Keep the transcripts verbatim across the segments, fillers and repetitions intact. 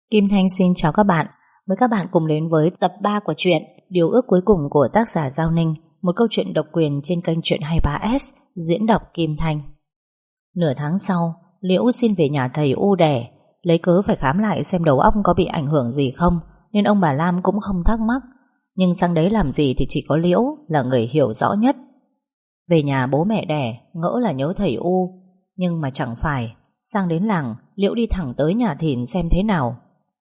Kim Thanh xin chào các bạn. Mời các bạn cùng đến với tập ba của truyện Điều ước cuối cùng của tác giả Giao Ninh, một câu chuyện độc quyền trên kênh Truyện hai mươi ba ét, diễn đọc Kim Thanh. Nửa tháng sau, Liễu xin về nhà thầy U đẻ, lấy cớ phải khám lại xem đầu óc có bị ảnh hưởng gì không, nên ông bà Lam cũng không thắc mắc. Nhưng sang đấy làm gì thì chỉ có Liễu là người hiểu rõ nhất. Về nhà bố mẹ đẻ, ngỡ là nhớ thầy U, nhưng mà chẳng phải. Sang đến làng, Liễu đi thẳng tới nhà Thìn xem thế nào.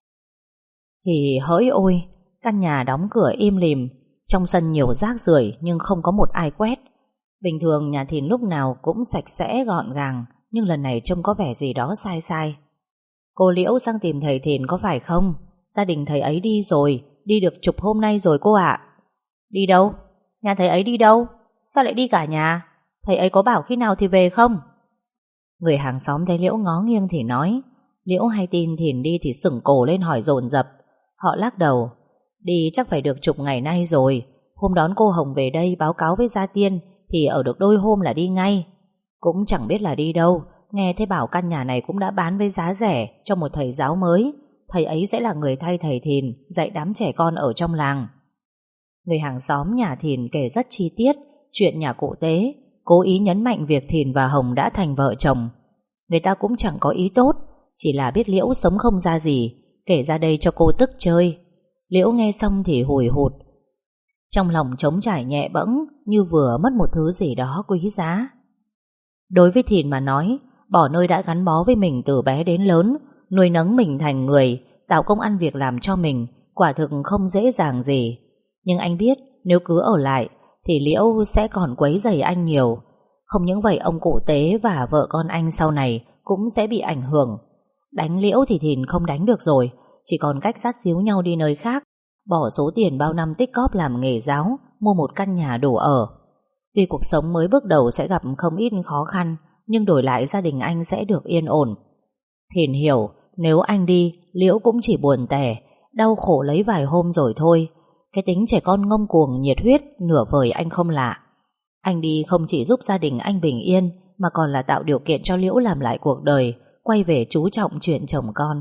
Thì hỡi ôi, căn nhà đóng cửa im lìm, trong sân nhiều rác rưởi nhưng không có một ai quét. Bình thường nhà Thìn lúc nào cũng sạch sẽ gọn gàng, nhưng lần này trông có vẻ gì đó sai sai. Cô Liễu sang tìm thầy Thìn có phải không? Gia đình thầy ấy đi rồi, đi được chục hôm nay rồi cô ạ. Đi đâu? Nhà thầy ấy đi đâu? Sao lại đi cả nhà? Thầy ấy có bảo khi nào thì về không? Người hàng xóm thấy Liễu ngó nghiêng thì nói. Liễu hay tin Thìn đi thì sửng cổ lên hỏi dồn dập. Họ lắc đầu. Đi chắc phải được chục ngày nay rồi. Hôm đón cô Hồng về đây báo cáo với Gia Tiên thì ở được đôi hôm là đi ngay. Cũng chẳng biết là đi đâu. Nghe thế bảo căn nhà này cũng đã bán với giá rẻ cho một thầy giáo mới. Thầy ấy sẽ là người thay thầy Thìn dạy đám trẻ con ở trong làng. Người hàng xóm nhà Thìn kể rất chi tiết chuyện nhà cụ Tế, cố ý nhấn mạnh việc Thìn và Hồng đã thành vợ chồng. Người ta cũng chẳng có ý tốt, chỉ là biết Liễu sống không ra gì, kể ra đây cho cô tức chơi. Liễu nghe xong thì hùi hụt, trong lòng trống trải nhẹ bẫng, như vừa mất một thứ gì đó quý giá. Đối với Thìn mà nói, bỏ nơi đã gắn bó với mình từ bé đến lớn, nuôi nấng mình thành người, tạo công ăn việc làm cho mình, quả thực không dễ dàng gì. Nhưng anh biết nếu cứ ở lại thì Liễu sẽ còn quấy rầy anh nhiều. Không những vậy, ông cụ Tế và vợ con anh sau này cũng sẽ bị ảnh hưởng. Đánh Liễu thì Thìn không đánh được rồi, chỉ còn cách dắt díu nhau đi nơi khác, bỏ số tiền bao năm tích cóp làm nghề giáo, mua một căn nhà đủ ở. Tuy cuộc sống mới bước đầu sẽ gặp không ít khó khăn, nhưng đổi lại gia đình anh sẽ được yên ổn. Thìn hiểu, nếu anh đi, Liễu cũng chỉ buồn tẻ, đau khổ lấy vài hôm rồi thôi. Cái tính trẻ con ngông cuồng nhiệt huyết nửa vời anh không lạ. Anh đi không chỉ giúp gia đình anh bình yên, mà còn là tạo điều kiện cho Liễu làm lại cuộc đời, quay về chú trọng chuyện chồng con.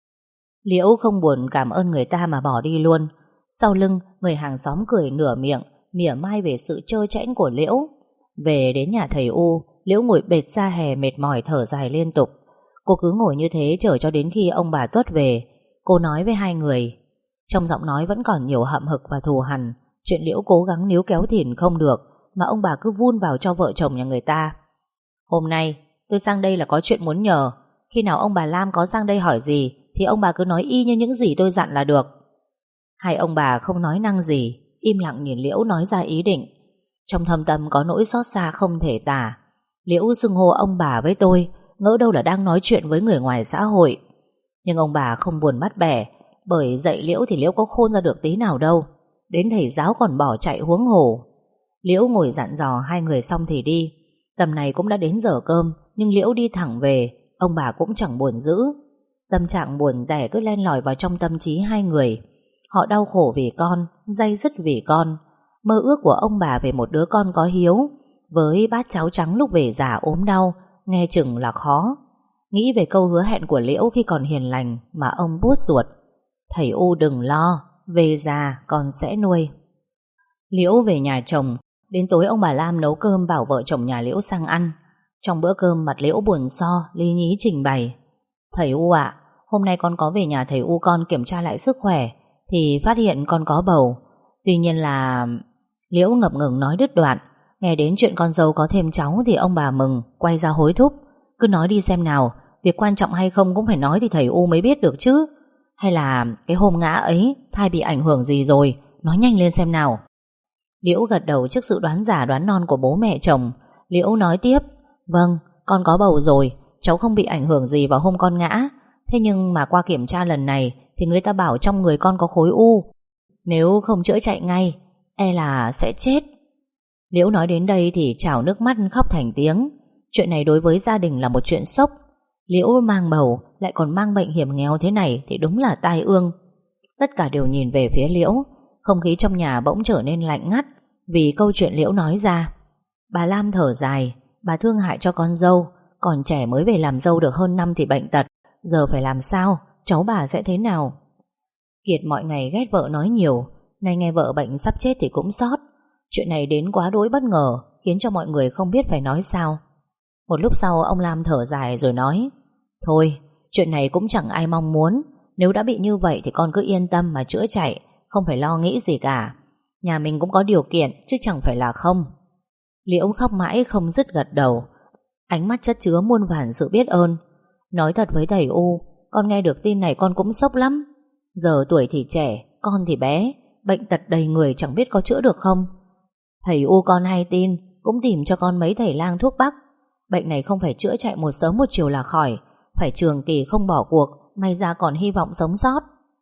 Liễu không buồn cảm ơn người ta mà bỏ đi luôn. Sau lưng, người hàng xóm cười nửa miệng, mỉa mai về sự trơ trẽn của Liễu. Về đến nhà thầy U, Liễu ngồi bệt ra hè mệt mỏi thở dài liên tục. Cô cứ ngồi như thế chờ cho đến khi ông bà Tuất về. Cô nói với hai người. Trong giọng nói vẫn còn nhiều hậm hực và thù hằn. Chuyện Liễu cố gắng níu kéo Thìn không được, mà ông bà cứ vun vào cho vợ chồng nhà người ta. Hôm nay tôi sang đây là có chuyện muốn nhờ. Khi nào ông bà Lam có sang đây hỏi gì thì ông bà cứ nói y như những gì tôi dặn là được. Hai ông bà không nói năng gì, im lặng nhìn Liễu nói ra ý định. Trong thâm tâm có nỗi xót xa không thể tả. Liễu xưng hô ông bà với tôi, ngỡ đâu là đang nói chuyện với người ngoài xã hội. Nhưng ông bà không buồn bắt bẻ, bởi dạy Liễu thì Liễu có khôn ra được tí nào đâu. Đến thầy giáo còn bỏ chạy huống hồ. Liễu ngồi dặn dò hai người xong thì đi. Tầm này cũng đã đến giờ cơm, nhưng Liễu đi thẳng về. Ông bà cũng chẳng buồn giữ. Tâm trạng buồn tẻ cứ len lỏi vào trong tâm trí hai người. Họ đau khổ vì con, day dứt vì con. Mơ ước của ông bà về một đứa con có hiếu, với bát cháo trắng lúc về già ốm đau, nghe chừng là khó. Nghĩ về câu hứa hẹn của Liễu khi còn hiền lành mà ông buốt ruột. Thầy U đừng lo, về già con sẽ nuôi. Liễu về nhà chồng. Đến tối ông bà Lam nấu cơm bảo vợ chồng nhà Liễu sang ăn. Trong bữa cơm mặt Liễu buồn so, lý nhí trình bày. Thầy U ạ, hôm nay con có về nhà thầy U con kiểm tra lại sức khỏe thì phát hiện con có bầu. Tuy nhiên là... Liễu ngập ngừng nói đứt đoạn. Nghe đến chuyện con dâu có thêm cháu thì ông bà mừng, quay ra hối thúc. Cứ nói đi xem nào, việc quan trọng hay không cũng phải nói thì thầy U mới biết được chứ. Hay là cái hôm ngã ấy thai bị ảnh hưởng gì rồi, nói nhanh lên xem nào. Liễu gật đầu trước sự đoán giả đoán non của bố mẹ chồng. Liễu nói tiếp. Vâng, con có bầu rồi, cháu không bị ảnh hưởng gì vào hôm con ngã. Thế nhưng mà qua kiểm tra lần này thì người ta bảo trong người con có khối u. Nếu không chữa chạy ngay, e là sẽ chết. Liễu nói đến đây thì trào nước mắt khóc thành tiếng. Chuyện này đối với gia đình là một chuyện sốc. Liễu mang bầu lại còn mang bệnh hiểm nghèo thế này thì đúng là tai ương. Tất cả đều nhìn về phía Liễu. Không khí trong nhà bỗng trở nên lạnh ngắt vì câu chuyện Liễu nói ra. Bà Lam thở dài. Bà thương hại cho con dâu. Còn trẻ mới về làm dâu được hơn năm thì bệnh tật. Giờ phải làm sao? cháu bà sẽ thế nào? Kiệt mọi ngày ghét vợ nói nhiều, nay nghe vợ bệnh sắp chết thì cũng xót. Chuyện này đến quá đỗi bất ngờ, khiến cho mọi người không biết phải nói sao. Một lúc sau ông Lam thở dài rồi nói: Thôi, chuyện này cũng chẳng ai mong muốn. Nếu đã bị như vậy thì con cứ yên tâm mà chữa chạy, không phải lo nghĩ gì cả. Nhà mình cũng có điều kiện chứ chẳng phải là không. Liễu khóc mãi không dứt gật đầu, ánh mắt chất chứa muôn vàn sự biết ơn. Nói thật với thầy U, con nghe được tin này con cũng sốc lắm. Giờ tuổi thì trẻ, con thì bé, bệnh tật đầy người chẳng biết có chữa được không. Thầy U con hay tin cũng tìm cho con mấy thầy lang thuốc bắc. Bệnh này không phải chữa chạy một sớm một chiều là khỏi, phải trường kỳ không bỏ cuộc, may ra còn hy vọng sống sót.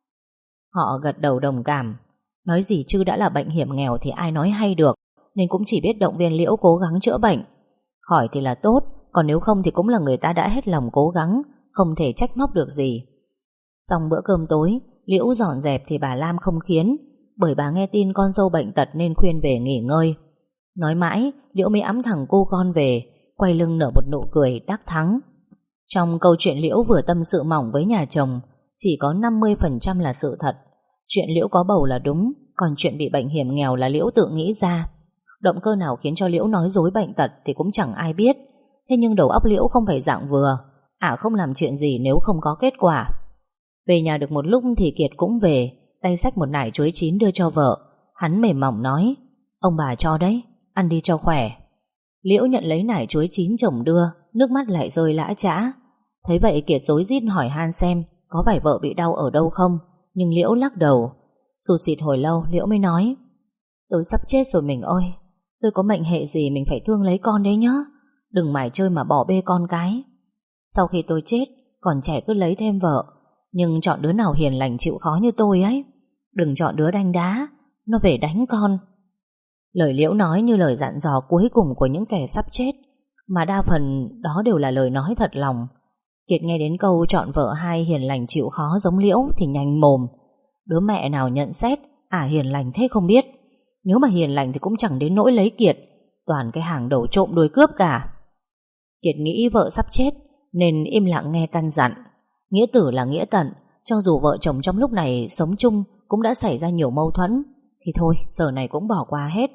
Họ gật đầu đồng cảm. Nói gì chứ đã là bệnh hiểm nghèo thì ai nói hay được, nên cũng chỉ biết động viên Liễu cố gắng chữa bệnh. Khỏi thì là tốt, còn nếu không thì cũng là người ta đã hết lòng cố gắng, không thể trách móc được gì. Xong bữa cơm tối, Liễu dọn dẹp thì bà Lam không khiến, bởi bà nghe tin con dâu bệnh tật nên khuyên về nghỉ ngơi. Nói mãi, Liễu mới ẵm thằng cu con về, quay lưng nở một nụ cười đắc thắng. Trong câu chuyện Liễu vừa tâm sự mỏng với nhà chồng, chỉ có năm mươi phần trăm là sự thật. Chuyện Liễu có bầu là đúng, còn chuyện bị bệnh hiểm nghèo là Liễu tự nghĩ ra. Động cơ nào khiến cho Liễu nói dối bệnh tật thì cũng chẳng ai biết. Thế nhưng đầu óc Liễu không phải dạng vừa, ả không làm chuyện gì nếu không có kết quả. Về nhà được một lúc thì Kiệt cũng về, tay xách một nải chuối chín đưa cho vợ. Hắn mềm mỏng nói: Ông bà cho đấy, ăn đi cho khỏe. Liễu nhận lấy nải chuối chín chồng đưa, nước mắt lại rơi lã chã. Thấy vậy Kiệt rối rít hỏi han xem có phải vợ bị đau ở đâu không, nhưng Liễu lắc đầu. Sụt sịt hồi lâu Liễu mới nói: Tôi sắp chết rồi mình ơi, tôi có mệnh hệ gì mình phải thương lấy con đấy nhá. Đừng mải chơi mà bỏ bê con cái. Sau khi tôi chết, còn trẻ cứ lấy thêm vợ, nhưng chọn đứa nào hiền lành chịu khó như tôi ấy. Đừng chọn đứa đanh đá, nó về đánh con. Lời Liễu nói như lời dặn dò cuối cùng của những kẻ sắp chết, mà đa phần đó đều là lời nói thật lòng. Kiệt nghe đến câu chọn vợ hai hiền lành chịu khó giống Liễu thì nhanh mồm. Đứa mẹ nào nhận xét à hiền lành thế không biết. Nếu mà hiền lành thì cũng chẳng đến nỗi lấy Kiệt, toàn cái hàng đầu trộm đuôi cướp cả. Kiệt nghĩ vợ sắp chết nên im lặng nghe căn dặn. Nghĩa tử là nghĩa tận, cho dù vợ chồng trong lúc này sống chung cũng đã xảy ra nhiều mâu thuẫn, thì thôi giờ này cũng bỏ qua hết.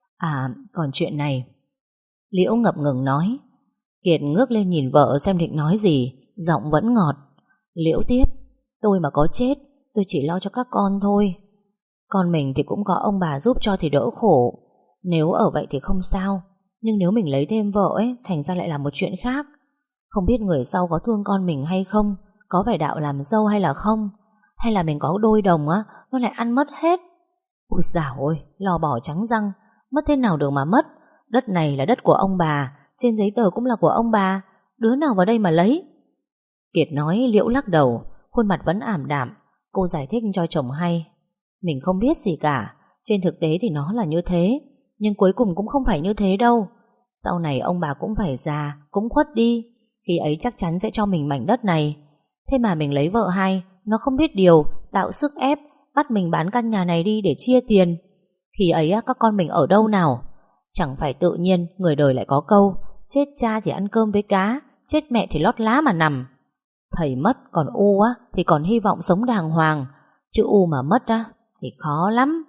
À còn chuyện này, Liễu ngập ngừng nói. Kiệt ngước lên nhìn vợ xem định nói gì, giọng vẫn ngọt. Liễu tiếp: Tôi mà có chết, tôi chỉ lo cho các con thôi. Con mình thì cũng có ông bà giúp cho thì đỡ khổ. Nếu ở vậy thì không sao, nhưng nếu mình lấy thêm vợ ấy, thành ra lại là một chuyện khác. Không biết người sau có thương con mình hay không, có phải đạo làm dâu hay là không, hay là mình có đôi đồng á, nó lại ăn mất hết. Ôi dào ôi, lo bỏ trắng răng, mất thế nào được mà mất. Đất này là đất của ông bà, trên giấy tờ cũng là của ông bà, đứa nào vào đây mà lấy. Kiệt nói. Liễu lắc đầu, khuôn mặt vẫn ảm đạm. Cô giải thích cho chồng hay: Mình không biết gì cả, trên thực tế thì nó là như thế, nhưng cuối cùng cũng không phải như thế đâu. Sau này ông bà cũng phải già, cũng khuất đi, khi ấy chắc chắn sẽ cho mình mảnh đất này. Thế mà mình lấy vợ hai, nó không biết điều, tạo sức ép, bắt mình bán căn nhà này đi để chia tiền. Khi ấy các con mình ở đâu nào? Chẳng phải tự nhiên người đời lại có câu: chết cha thì ăn cơm với cá, chết mẹ thì lót lá mà nằm. Thầy mất, còn U á thì còn hy vọng sống đàng hoàng, chứ U mà mất á thì khó lắm.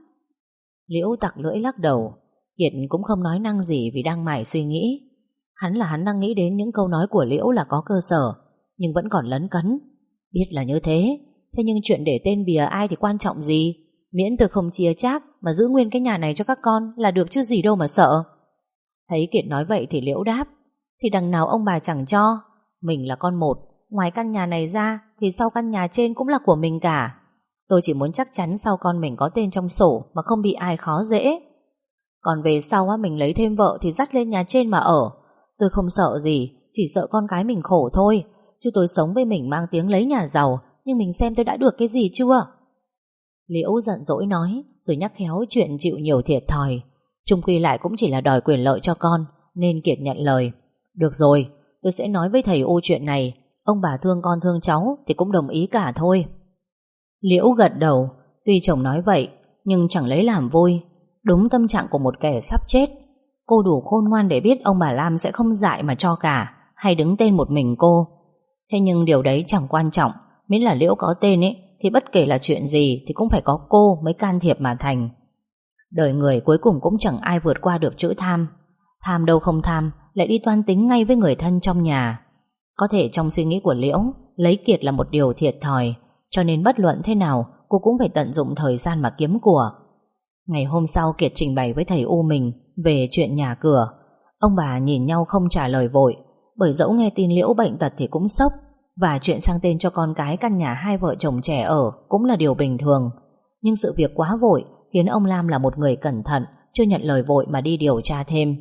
Liễu tặc lưỡi lắc đầu. Kiệt cũng không nói năng gì vì đang mải suy nghĩ. Hắn là hắn đang nghĩ đến những câu nói của Liễu là có cơ sở, nhưng vẫn còn lấn cấn. Biết là như thế, thế nhưng chuyện để tên bìa ai thì quan trọng gì, miễn tôi không chia chác mà giữ nguyên cái nhà này cho các con là được chứ gì đâu mà sợ. Thấy Kiệt nói vậy thì Liễu đáp: Thì đằng nào ông bà chẳng cho. Mình là con một, ngoài căn nhà này ra thì sau căn nhà trên cũng là của mình cả. Tôi chỉ muốn chắc chắn sau con mình có tên trong sổ mà không bị ai khó dễ. Còn về sau á, mình lấy thêm vợ thì dắt lên nhà trên mà ở. Tôi không sợ gì, chỉ sợ con cái mình khổ thôi. Chứ tôi sống với mình mang tiếng lấy nhà giàu, nhưng mình xem tôi đã được cái gì chưa? Liễu giận dỗi nói, rồi nhắc khéo chuyện chịu nhiều thiệt thòi. Chung quy lại cũng chỉ là đòi quyền lợi cho con, nên Kiệt nhận lời. Được rồi, tôi sẽ nói với thầy U chuyện này. Ông bà thương con thương cháu thì cũng đồng ý cả thôi. Liễu gật đầu. Tuy chồng nói vậy, nhưng chẳng lấy làm vui. Đúng tâm trạng của một kẻ sắp chết. Cô đủ khôn ngoan để biết ông bà Lam sẽ không dại mà cho cả, hay đứng tên một mình cô. Thế nhưng điều đấy chẳng quan trọng, Miễn là Liễu có tên ấy thì bất kể là chuyện gì thì cũng phải có cô mới can thiệp mà thành. Đời người cuối cùng cũng chẳng ai vượt qua được chữ tham. Tham đâu không tham, lại đi toan tính ngay với người thân trong nhà. Có thể trong suy nghĩ của Liễu, lấy Kiệt là một điều thiệt thòi, cho nên bất luận thế nào cô cũng phải tận dụng thời gian mà kiếm của. Ngày hôm sau Kiệt trình bày với thầy U mình về chuyện nhà cửa. Ông bà nhìn nhau không trả lời vội, bởi dẫu nghe tin Liễu bệnh tật thì cũng sốc, và chuyện sang tên cho con cái căn nhà hai vợ chồng trẻ ở cũng là điều bình thường. Nhưng sự việc quá vội khiến ông Lam là một người cẩn thận, chưa nhận lời vội mà đi điều tra thêm.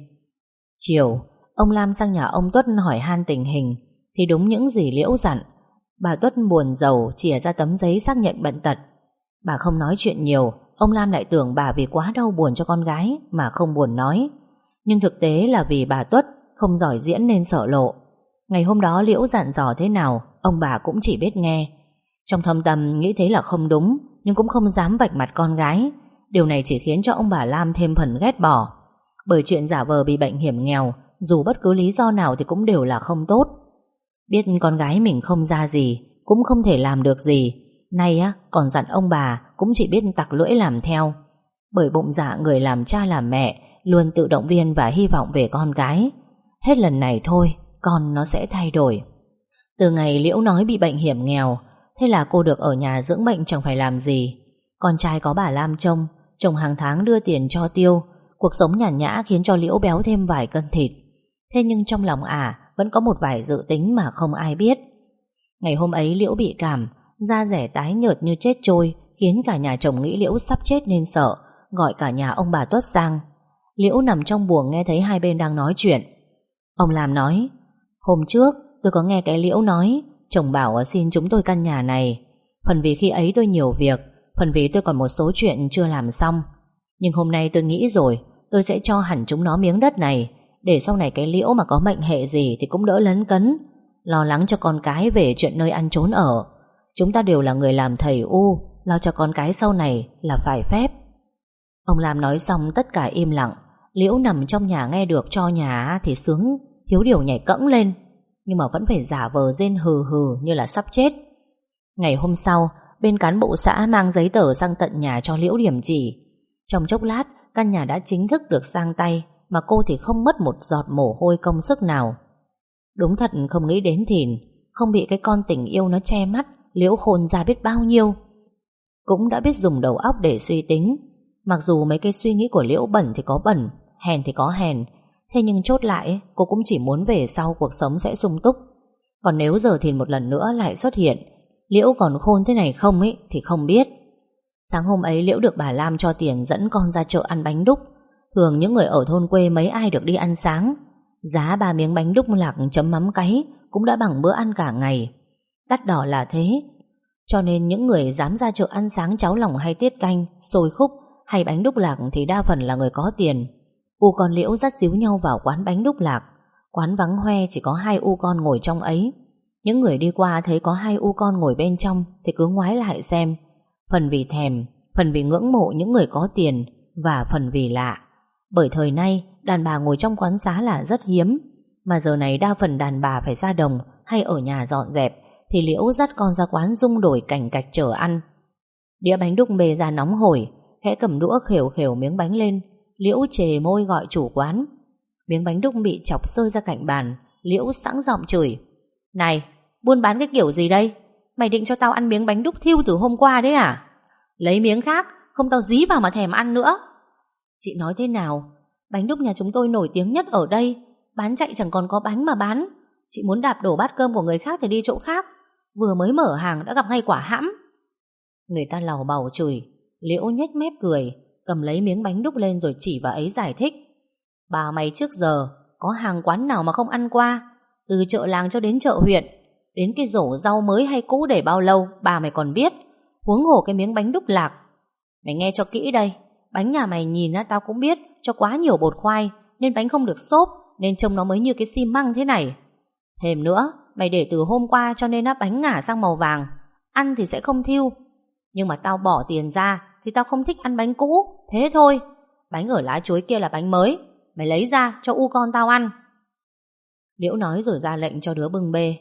Chiều, ông Lam sang nhà ông Tuất hỏi han tình hình, thì đúng những gì Liễu dặn. Bà Tuất buồn rầu chìa ra tấm giấy xác nhận bệnh tật. Bà không nói chuyện nhiều, ông Lam lại tưởng bà vì quá đau buồn cho con gái mà không buồn nói. Nhưng thực tế là vì bà Tuất không giỏi diễn nên sợ lộ. Ngày hôm đó Liễu dặn dò thế nào, ông bà cũng chỉ biết nghe. Trong thâm tâm nghĩ thế là không đúng, nhưng cũng không dám vạch mặt con gái. Điều này chỉ khiến cho ông bà Lam thêm phần ghét bỏ. Bởi chuyện giả vờ bị bệnh hiểm nghèo, dù bất cứ lý do nào thì cũng đều là không tốt. Biết con gái mình không ra gì, cũng không thể làm được gì, nay á còn dặn ông bà cũng chỉ biết tặc lưỡi làm theo. Bởi bụng dạ người làm cha làm mẹ luôn tự động viên và hy vọng về con gái. Hết lần này thôi, con nó sẽ thay đổi. Từ ngày Liễu nói bị bệnh hiểm nghèo, thế là cô được ở nhà dưỡng bệnh chẳng phải làm gì. Con trai có bà Lam trông, chồng hàng tháng đưa tiền cho tiêu. Cuộc sống nhàn nhã khiến cho Liễu béo thêm vài cân thịt. Thế nhưng trong lòng ả vẫn có một vài dự tính mà không ai biết. Ngày hôm ấy Liễu bị cảm, da rẻ tái nhợt như chết trôi, khiến cả nhà chồng nghĩ Liễu sắp chết nên sợ, gọi cả nhà ông bà Tuất sang. Liễu nằm trong buồng nghe thấy hai bên đang nói chuyện. Ông Lam nói: Hôm trước tôi có nghe cái Liễu nói chồng bảo xin chúng tôi căn nhà này. Phần vì khi ấy tôi nhiều việc, phần vì tôi còn một số chuyện chưa làm xong. Nhưng hôm nay tôi nghĩ rồi, tôi sẽ cho hẳn chúng nó miếng đất này, để sau này cái Liễu mà có mệnh hệ gì thì cũng đỡ lấn cấn, lo lắng cho con cái về chuyện nơi ăn trốn ở. Chúng ta đều là người làm thầy U, lo cho con cái sau này là phải phép. Ông Lam nói xong tất cả im lặng. Liễu nằm trong nhà nghe được cho nhà thì sướng thiếu điều nhảy cẫng lên, nhưng mà vẫn phải giả vờ rên hừ hừ như là sắp chết. Ngày hôm sau, bên cán bộ xã mang giấy tờ sang tận nhà cho Liễu điểm chỉ. Trong chốc lát, căn nhà đã chính thức được sang tay, mà cô thì không mất một giọt mồ hôi công sức nào. Đúng thật không nghĩ đến thìn, không bị cái con tình yêu nó che mắt, Liễu khôn ra biết bao nhiêu. Cũng đã biết dùng đầu óc để suy tính. Mặc dù mấy cái suy nghĩ của Liễu bẩn thì có bẩn, hèn thì có hèn, thế nhưng chốt lại cô cũng chỉ muốn về sau cuộc sống sẽ sung túc. Còn nếu giờ thìn một lần nữa lại xuất hiện, Liễu còn khôn thế này không ấy thì không biết. Sáng hôm ấy Liễu được bà Lam cho tiền dẫn con ra chợ ăn bánh đúc. Thường những người ở thôn quê mấy ai được đi ăn sáng. Giá ba miếng bánh đúc lạc chấm mắm cáy cũng đã bằng bữa ăn cả ngày. Đắt đỏ là thế, cho nên những người dám ra chợ ăn sáng cháo lòng hay tiết canh, xôi khúc hay bánh đúc lạc thì đa phần là người có tiền. U con Liễu dắt díu nhau vào quán bánh đúc lạc. Quán vắng hoe, chỉ có hai u con ngồi trong ấy. Những người đi qua thấy có hai u con ngồi bên trong thì cứ ngoái lại xem. Phần vì thèm, phần vì ngưỡng mộ những người có tiền, và phần vì lạ. Bởi thời nay đàn bà ngồi trong quán xá là rất hiếm, mà giờ này đa phần đàn bà phải ra đồng hay ở nhà dọn dẹp, thì Liễu dắt con ra quán rung đổi cảnh cạch chờ ăn. Đĩa bánh đúc bề ra nóng hổi, khẽ cầm đũa khều khều miếng bánh lên. Liễu chề môi gọi chủ quán. Miếng bánh đúc bị chọc rơi ra cạnh bàn. Liễu sẵn giọng chửi: Này, buôn bán cái kiểu gì đây? Mày định cho tao ăn miếng bánh đúc thiêu từ hôm qua đấy à? Lấy miếng khác, không tao dí vào mà thèm ăn nữa. Chị nói thế nào? Bánh đúc nhà chúng tôi nổi tiếng nhất ở đây, bán chạy chẳng còn có bánh mà bán. Chị muốn đạp đổ bát cơm của người khác thì đi chỗ khác. Vừa mới mở hàng đã gặp ngay quả hãm. Người ta làu bàu chửi. Liễu nhếch mép cười, cầm lấy miếng bánh đúc lên rồi chỉ vào ấy giải thích: Bà mày trước giờ có hàng quán nào mà không ăn qua? Từ chợ làng cho đến chợ huyện, đến cái rổ rau mới hay cũ để bao lâu bà mày còn biết, huống hồ cái miếng bánh đúc lạc. Mày nghe cho kỹ đây, bánh nhà mày nhìn á tao cũng biết cho quá nhiều bột khoai nên bánh không được xốp, nên trông nó mới như cái xi măng thế này. Thêm nữa, mày để từ hôm qua cho nên á bánh ngả sang màu vàng, ăn thì sẽ không thiêu. Nhưng mà tao bỏ tiền ra thì tao không thích ăn bánh cũ, thế thôi. Bánh ở lá chuối kia là bánh mới, mày lấy ra cho u con tao ăn. Liễu nói rồi ra lệnh cho đứa bưng bê.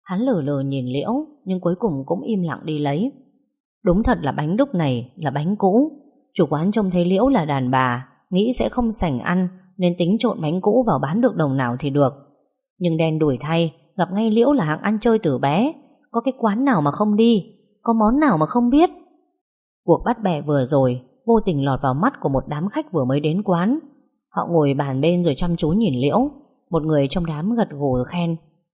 Hắn lờ lờ nhìn Liễu, nhưng cuối cùng cũng im lặng đi lấy. Đúng thật là bánh đúc này là bánh cũ. Chủ quán trông thấy Liễu là đàn bà, nghĩ sẽ không sành ăn, nên tính trộn bánh cũ vào bán được đồng nào thì được. Nhưng đen đủi thay, gặp ngay Liễu là hạng ăn chơi từ bé. Có cái quán nào mà không đi, có món nào mà không biết. Cuộc bắt bẻ vừa rồi vô tình lọt vào mắt của một đám khách vừa mới đến quán. Họ ngồi bàn bên rồi chăm chú nhìn Liễu. Một người trong đám gật gù khen: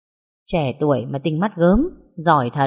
trẻ tuổi mà tinh mắt gớm, giỏi thật.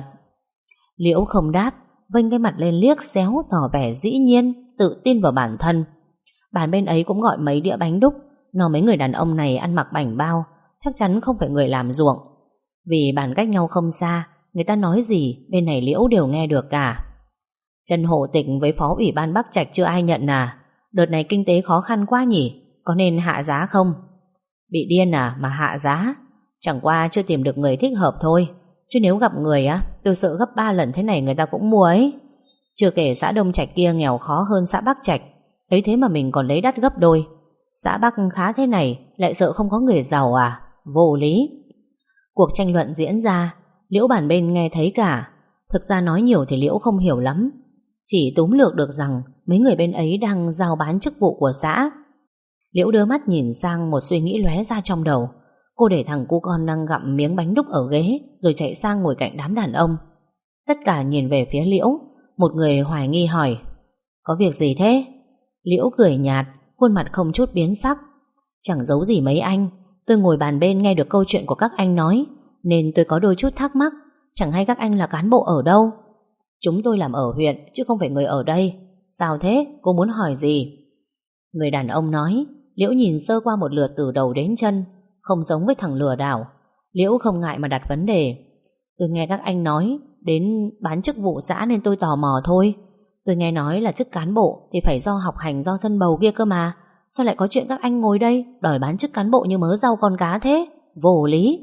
Liễu không đáp, vênh cái mặt lên liếc xéo, tỏ vẻ dĩ nhiên, tự tin vào bản thân. Bàn bên ấy cũng gọi mấy đĩa bánh đúc. Nó mấy người đàn ông này ăn mặc bảnh bao, chắc chắn không phải người làm ruộng. Vì bàn cách nhau không xa, người ta nói gì bên này Liễu đều nghe được cả. Trần Hộ Tịch với Phó Ủy ban Bắc Trạch chưa ai nhận à? Đợt này kinh tế khó khăn quá nhỉ, có nên hạ giá không? Bị điên à mà hạ giá? Chẳng qua chưa tìm được người thích hợp thôi, chứ nếu gặp người á, tôi sợ gấp ba lần thế này người ta cũng mua ấy. Chưa kể xã Đông Trạch kia nghèo khó hơn xã Bắc Trạch, ấy thế mà mình còn lấy đắt gấp đôi. Xã Bắc khá thế này lại sợ không có người giàu à? Vô lý. Cuộc tranh luận diễn ra, Liễu bàn bên nghe thấy cả. Thực ra nói nhiều thì Liễu không hiểu lắm, chỉ túm lược được rằng mấy người bên ấy đang giao bán chức vụ của xã. Liễu đưa mắt nhìn sang, một suy nghĩ lóe ra trong đầu. Cô để thằng cu con đang gặm miếng bánh đúc ở ghế, rồi chạy sang ngồi cạnh đám đàn ông. Tất cả nhìn về phía Liễu. Một người hoài nghi hỏi: có việc gì thế? Liễu cười nhạt, khuôn mặt không chút biến sắc: chẳng giấu gì mấy anh, tôi ngồi bàn bên nghe được câu chuyện của các anh nói, nên tôi có đôi chút thắc mắc. Chẳng hay các anh là cán bộ ở đâu? Chúng tôi làm ở huyện, chứ không phải người ở đây. Sao thế? Cô muốn hỏi gì? Người đàn ông nói. Liễu nhìn sơ qua một lượt từ đầu đến chân. Không giống với thằng lừa đảo. Liễu không ngại mà đặt vấn đề: tôi nghe các anh nói đến bán chức vụ xã nên tôi tò mò thôi. Tôi nghe nói là chức cán bộ thì phải do học hành, do dân bầu kia cơ mà. Sao lại có chuyện các anh ngồi đây đòi bán chức cán bộ như mớ rau con cá thế? Vô lý.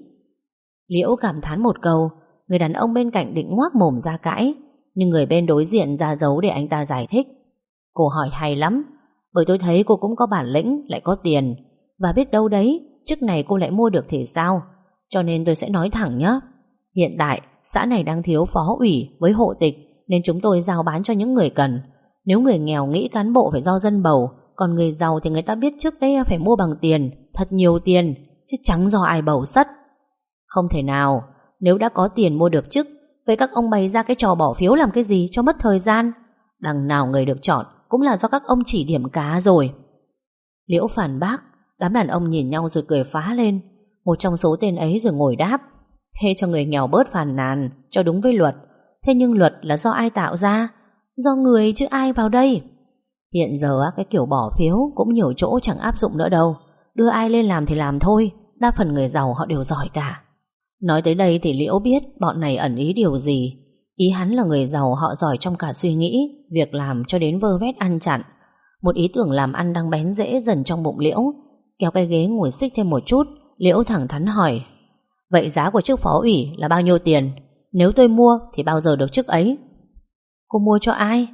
Liễu cảm thán một câu. Người đàn ông bên cạnh định ngoác mồm ra cãi, nhưng người bên đối diện ra dấu để anh ta giải thích. Cô hỏi hay lắm, bởi tôi thấy cô cũng có bản lĩnh, lại có tiền, và biết đâu đấy chức này cô lại mua được thì sao. Cho nên tôi sẽ nói thẳng nhé. Hiện tại xã này đang thiếu phó ủy với hộ tịch, nên chúng tôi giao bán cho những người cần. Nếu người nghèo nghĩ cán bộ phải do dân bầu, còn người giàu thì người ta biết chức ấy phải mua bằng tiền, thật nhiều tiền, chứ chẳng do ai bầu sất. Không thể nào. Nếu đã có tiền mua được chức, vậy các ông bày ra cái trò bỏ phiếu làm cái gì cho mất thời gian? Đằng nào người được chọn cũng là do các ông chỉ điểm cá rồi. Liễu phản bác. Đám đàn ông nhìn nhau rồi cười phá lên. Một trong số tên ấy rồi ngồi đáp: thế cho người nghèo bớt phàn nàn, cho đúng với luật. Thế nhưng luật là do ai tạo ra? Do người chứ ai vào đây. Hiện giờ cái kiểu bỏ phiếu cũng nhiều chỗ chẳng áp dụng nữa đâu. Đưa ai lên làm thì làm thôi. Đa phần người giàu họ đều giỏi cả. Nói tới đây thì Liễu biết bọn này ẩn ý điều gì. Ý hắn là người giàu họ giỏi trong cả suy nghĩ, việc làm cho đến vơ vét ăn chặn. Một ý tưởng làm ăn đang bén rễ dần trong bụng Liễu. Kéo cái ghế ngồi xích thêm một chút, Liễu thẳng thắn hỏi: vậy giá của chức phó ủy là bao nhiêu tiền? Nếu tôi mua thì bao giờ được chức ấy? Cô mua cho ai?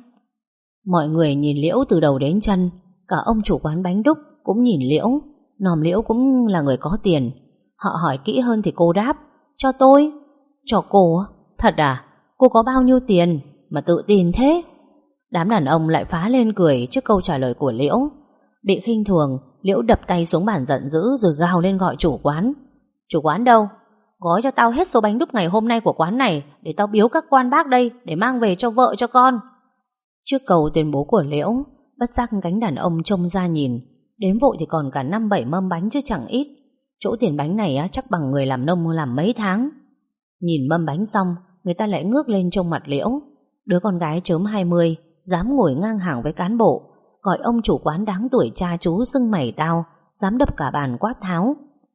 Mọi người nhìn Liễu từ đầu đến chân. Cả ông chủ quán bánh đúc cũng nhìn Liễu. Nòm Liễu cũng là người có tiền. Họ hỏi kỹ hơn thì cô đáp: cho tôi. Cho cô? Thật à? Cô có bao nhiêu tiền mà tự tin thế? Đám đàn ông lại phá lên cười trước câu trả lời của Liễu. Bị khinh thường, Liễu đập tay xuống bàn giận dữ rồi gào lên gọi chủ quán. Chủ quán đâu? Gói cho tao hết số bánh đúc ngày hôm nay của quán này, để tao biếu các quan bác đây, để mang về cho vợ cho con. Trước câu tuyên bố của Liễu, bất giác cánh đàn ông trông ra nhìn. Đếm vội thì còn cả năm bảy mâm bánh chứ chẳng ít. Chỗ tiền bánh này á, chắc bằng người làm nông làm mấy tháng. Nhìn mâm bánh xong, người ta lại ngước lên trông mặt Liễu. Đứa con gái chớm hai mươi dám ngồi ngang hàng với cán bộ, gọi ông chủ quán đáng tuổi cha chú xưng mày tao, dám đập cả bàn quát tháo.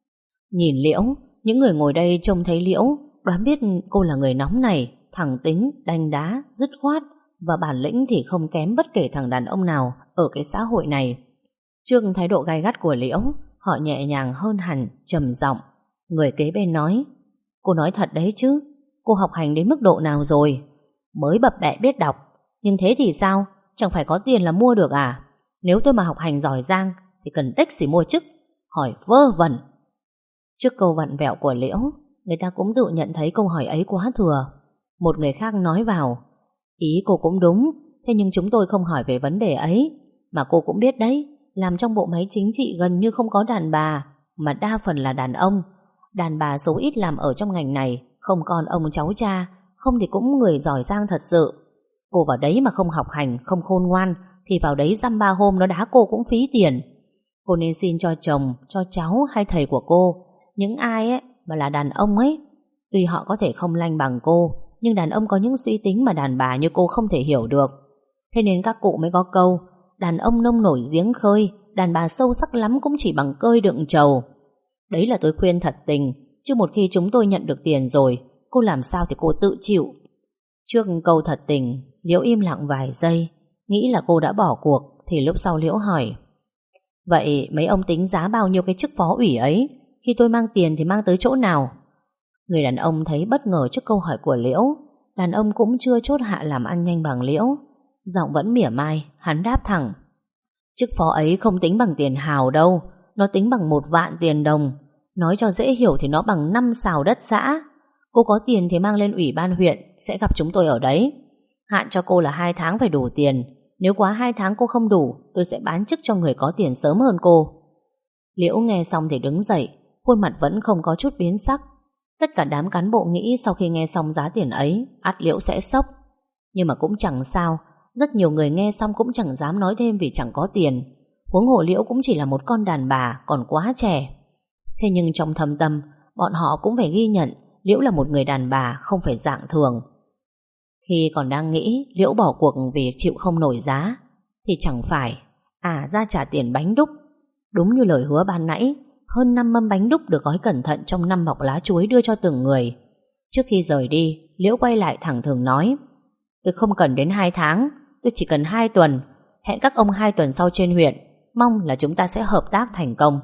Nhìn Liễu, những người ngồi đây trông thấy Liễu đoán biết cô là người nóng này, thẳng tính, đanh đá, dứt khoát, và bản lĩnh thì không kém bất kể thằng đàn ông nào ở cái xã hội này. Trước thái độ gay gắt của Liễu, họ nhẹ nhàng hơn hẳn, trầm giọng. Người kế bên nói: cô nói thật đấy chứ, cô học hành đến mức độ nào rồi? Mới bập bẹ biết đọc, nhưng thế thì sao? Chẳng phải có tiền là mua được à? Nếu tôi mà học hành giỏi giang thì cần đếch gì mua chức. Hỏi vơ vẩn. Trước câu vặn vẹo của Liễu, Người ta cũng tự nhận thấy câu hỏi ấy quá thừa. Một người khác nói vào: Ý cô cũng đúng, thế nhưng chúng tôi không hỏi về vấn đề ấy. Mà cô cũng biết đấy, làm trong bộ máy chính trị gần như không có đàn bà, mà đa phần là đàn ông. Đàn bà số ít làm ở trong ngành này, không con ông cháu cha, không thì cũng người giỏi giang thật sự. Cô vào đấy mà không học hành, không khôn ngoan, thì vào đấy dăm ba hôm nó đá cô cũng phí tiền. Cô nên xin cho chồng, cho cháu hay thầy của cô, những ai ấy mà là đàn ông ấy. Tuy họ có thể không lanh bằng cô, nhưng đàn ông có những suy tính mà đàn bà như cô không thể hiểu được. Thế nên các cụ mới có câu: đàn ông nông nổi giếng khơi, đàn bà sâu sắc lắm cũng chỉ bằng cơi đựng trầu. Đấy là tôi khuyên thật tình, chứ một khi chúng tôi nhận được tiền rồi, cô làm sao thì cô tự chịu. Trước câu thật tình, Liễu im lặng vài giây, nghĩ là cô đã bỏ cuộc. Thì lúc sau Liễu hỏi: Vậy mấy ông tính giá bao nhiêu cái chức phó ủy ấy? Khi tôi mang tiền thì mang tới chỗ nào? Người đàn ông thấy bất ngờ trước câu hỏi của Liễu. Đàn ông cũng chưa chốt hạ làm ăn nhanh bằng Liễu. Giọng vẫn mỉa mai, hắn đáp thẳng: Chức phó ấy không tính bằng tiền hào đâu, nó tính bằng một vạn tiền đồng. Nói cho dễ hiểu thì nó bằng năm sào đất xã. Cô có tiền thì mang lên ủy ban huyện, sẽ gặp chúng tôi ở đấy. Hạn cho cô là hai tháng phải đủ tiền. Nếu quá hai tháng cô không đủ, tôi sẽ bán chức cho người có tiền sớm hơn cô. Liễu nghe xong thì đứng dậy, khuôn mặt vẫn không có chút biến sắc. Tất cả đám cán bộ nghĩ sau khi nghe xong giá tiền ấy, ắt Liễu sẽ sốc. Nhưng mà cũng chẳng sao, rất nhiều người nghe xong cũng chẳng dám nói thêm vì chẳng có tiền. Huống hồ Liễu cũng chỉ là một con đàn bà, còn quá trẻ. Thế nhưng trong thâm tâm, bọn họ cũng phải ghi nhận Liễu là một người đàn bà không phải dạng thường. Khi còn đang nghĩ Liễu bỏ cuộc vì chịu không nổi giá, thì chẳng phải à ra trả tiền bánh đúc. Đúng như lời hứa ban nãy, hơn năm mâm bánh đúc được gói cẩn thận trong năm bọc lá chuối đưa cho từng người. Trước khi rời đi, Liễu quay lại thẳng thừng nói: Tôi không cần đến hai tháng, tôi chỉ cần hai tuần. Hẹn các ông hai tuần sau trên huyện, mong là chúng ta sẽ hợp tác thành công.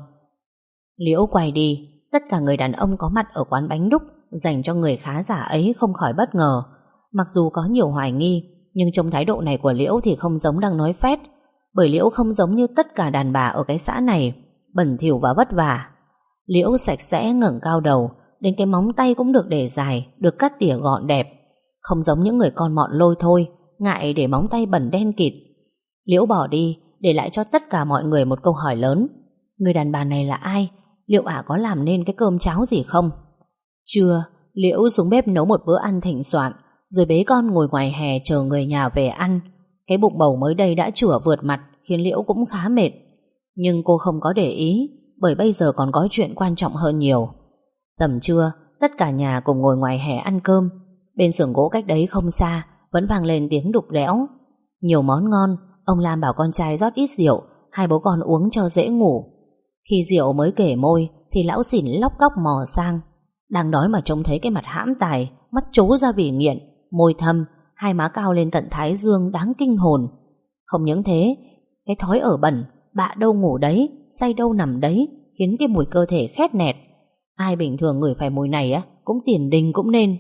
Liễu quay đi, tất cả người đàn ông có mặt ở quán bánh đúc dành cho người khá giả ấy không khỏi bất ngờ. Mặc dù có nhiều hoài nghi, nhưng trong thái độ này của Liễu thì không giống đang nói phét. Bởi Liễu không giống như tất cả đàn bà ở cái xã này, bẩn thỉu và vất vả. Liễu sạch sẽ ngẩng cao đầu, đến cái móng tay cũng được để dài, được cắt tỉa gọn đẹp. Không giống những người con mọn lôi thôi, ngại để móng tay bẩn đen kịt. Liễu bỏ đi, để lại cho tất cả mọi người một câu hỏi lớn: người đàn bà này là ai? Liệu ả có làm nên cái cơm cháo gì không? Trưa, Liễu xuống bếp nấu một bữa ăn thịnh soạn, rồi bế con ngồi ngoài hè chờ người nhà về ăn. Cái bụng bầu mới đây đã chửa vượt mặt khiến Liễu cũng khá mệt. Nhưng cô không có để ý, bởi bây giờ còn có chuyện quan trọng hơn nhiều. Tầm trưa, tất cả nhà cùng ngồi ngoài hè ăn cơm. Bên xưởng gỗ cách đấy không xa vẫn vang lên tiếng đục đẽo. Nhiều món ngon. Ông Lam bảo con trai rót ít rượu, hai bố con uống cho dễ ngủ. Khi rượu mới kể môi thì lão xỉn lóc cóc mò sang. Đang đói mà trông thấy cái mặt hãm tài, mắt trố ra vì nghiện, môi thâm, hai má cao lên tận thái dương đáng kinh hồn. Không những thế, cái thói ở bẩn, bạ đâu ngủ đấy, say đâu nằm đấy, khiến cái mùi cơ thể khét nẹt. Ai bình thường ngửi phải mùi này á cũng tiền đình cũng nên.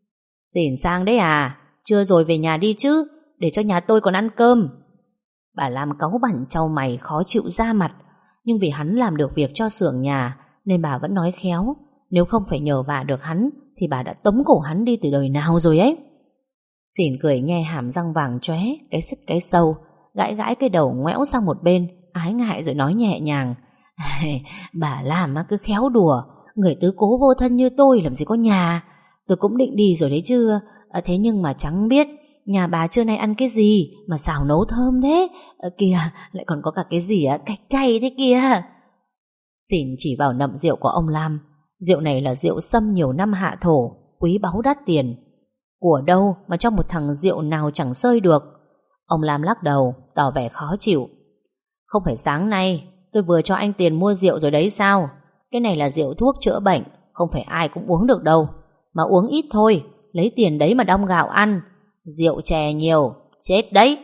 Xỉn sang đấy à? Chưa rồi về nhà đi chứ, để cho nhà tôi còn ăn cơm. Bà Lam cáu bẳn chau mày khó chịu ra mặt, nhưng vì hắn làm được việc cho xưởng nhà nên bà vẫn nói khéo. Nếu không phải nhờ vả được hắn thì bà đã tống cổ hắn đi từ đời nào rồi ấy. Xỉn cười nghe hàm răng vàng chóe, cái xích cái sâu, gãi gãi cái đầu ngoẽo sang một bên, ái ngại rồi nói nhẹ nhàng: Bà Lam cứ khéo đùa, người tứ cố vô thân như tôi làm gì có nhà. Tôi cũng định đi rồi đấy chứ, à, thế nhưng mà chẳng biết nhà bà trưa nay ăn cái gì mà xào nấu thơm thế. À, kìa, lại còn có cả cái gì á, cay cay thế kia. Xỉn chỉ vào nậm rượu của ông Lam. Rượu này là rượu sâm nhiều năm hạ thổ, quý báu đắt tiền. Của đâu mà cho một thằng rượu nào chẳng sơi được. Ông Lam lắc đầu, tỏ vẻ khó chịu. Không phải sáng nay tôi vừa cho anh tiền mua rượu rồi đấy sao? Cái này là rượu thuốc chữa bệnh, không phải ai cũng uống được đâu. Mà uống ít thôi, lấy tiền đấy mà đong gạo ăn. Rượu chè nhiều, chết đấy.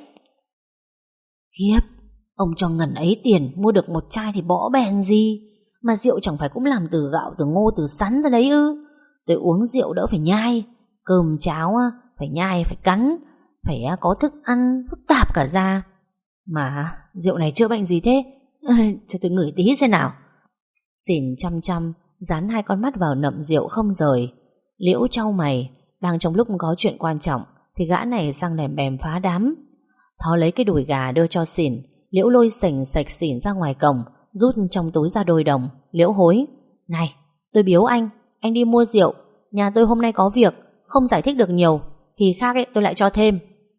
Khiếp, ông cho ngần ấy tiền mua được một chai thì bỏ bèn gì. Mà rượu chẳng phải cũng làm từ gạo, từ ngô, từ sắn ra đấy ư? Tôi uống rượu đỡ phải nhai. Cơm cháo phải nhai, phải cắn, phải có thức ăn phức tạp cả ra. Mà rượu này chữa bệnh gì thế? Cho tôi ngửi tí xem nào. Xỉn chăm chăm dán hai con mắt vào nậm rượu không rời. Liễu chau mày. Đang trong lúc có chuyện quan trọng thì gã này sang lèm bèm phá đám. Thó lấy cái đùi gà đưa cho xỉn. Liễu lôi sành sạch xỉn ra ngoài cổng, rút trong túi ra đôi đồng. Liễu hối: Này, tôi biếu anh, anh đi mua rượu. Nhà tôi hôm nay có việc, không giải thích được nhiều, thì khác ấy tôi lại cho thêm.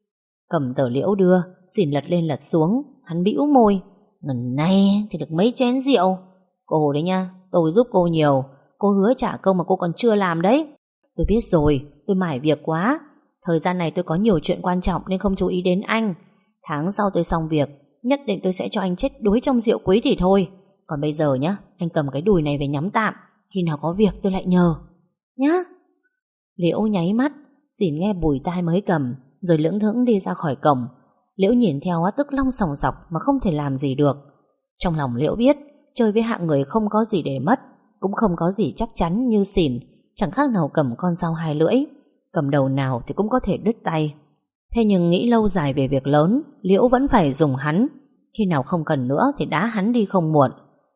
Cầm tờ Liễu đưa, xỉn lật lên lật xuống. Hắn bĩu môi: Ngần này thì được mấy chén rượu. Cô đấy nha, tôi giúp cô nhiều. Cô hứa trả công mà cô còn chưa làm đấy. Tôi biết rồi, tôi mải việc quá. Thời gian này tôi có nhiều chuyện quan trọng nên không chú ý đến anh. Tháng sau tôi xong việc, nhất định tôi sẽ cho anh chết đuối trong rượu quý thì thôi. Còn bây giờ nhá, anh cầm cái đùi này về nhắm tạm. Khi nào có việc tôi lại nhờ nhá. Liễu nháy mắt. Xỉn nghe bùi tai mới cầm, rồi lững thững đi ra khỏi cổng. Liễu nhìn theo á, tức long sòng sọc mà không thể làm gì được. Trong lòng Liễu biết chơi với hạng người không có gì để mất, cũng không có gì chắc chắn như xỉn. Chẳng khác nào cầm con dao hai lưỡi, cầm đầu nào thì cũng có thể đứt tay. Thế nhưng nghĩ lâu dài về việc lớn, Liễu vẫn phải dùng hắn. Khi nào không cần nữa thì đá hắn đi không muộn.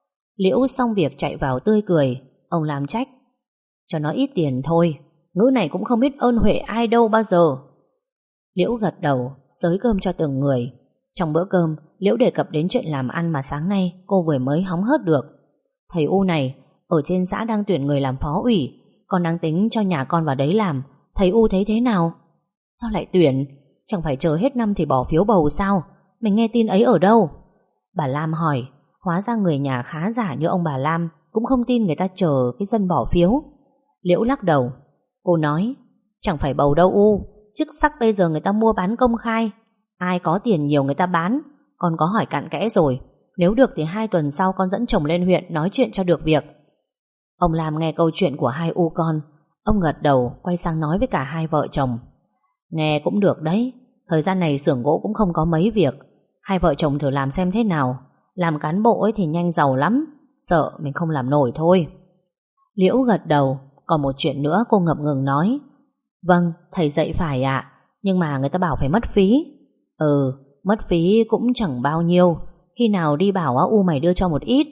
Liễu xong việc chạy vào tươi cười. Ông làm trách: Cho nó ít tiền thôi, ngữ này cũng không biết ơn huệ ai đâu bao giờ. Liễu gật đầu, xới cơm cho từng người. Trong bữa cơm, Liễu đề cập đến chuyện làm ăn mà sáng nay cô vừa mới hóng hớt được. Thầy U này, ở trên xã đang tuyển người làm phó ủy, con đang tính cho nhà con vào đấy làm. Thầy U thấy thế nào? Sao lại tuyển? Chẳng phải chờ hết năm thì bỏ phiếu bầu sao? Mình nghe tin ấy ở đâu? Bà Lam hỏi. Hóa ra người nhà khá giả như ông bà Lam cũng không tin người ta chờ cái dân bỏ phiếu. Liễu lắc đầu. Cô nói: Chẳng phải bầu đâu U, chức sắc bây giờ người ta mua bán công khai, ai có tiền nhiều người ta bán. Con có hỏi cặn kẽ rồi, nếu được thì hai tuần sau con dẫn chồng lên huyện nói chuyện cho được việc. Ông Lam nghe câu chuyện của hai U con, ông gật đầu, quay sang nói với cả hai vợ chồng: Nghe cũng được đấy, thời gian này xưởng gỗ cũng không có mấy việc. Hai vợ chồng thử làm xem thế nào. Làm cán bộ ấy thì nhanh giàu lắm, sợ mình không làm nổi thôi. Liễu gật đầu. Còn một chuyện nữa cô ngập ngừng nói: Vâng, thầy dạy phải ạ, nhưng mà người ta bảo phải mất phí. Ừ, mất phí cũng chẳng bao nhiêu. Khi nào đi bảo á U mày đưa cho một ít.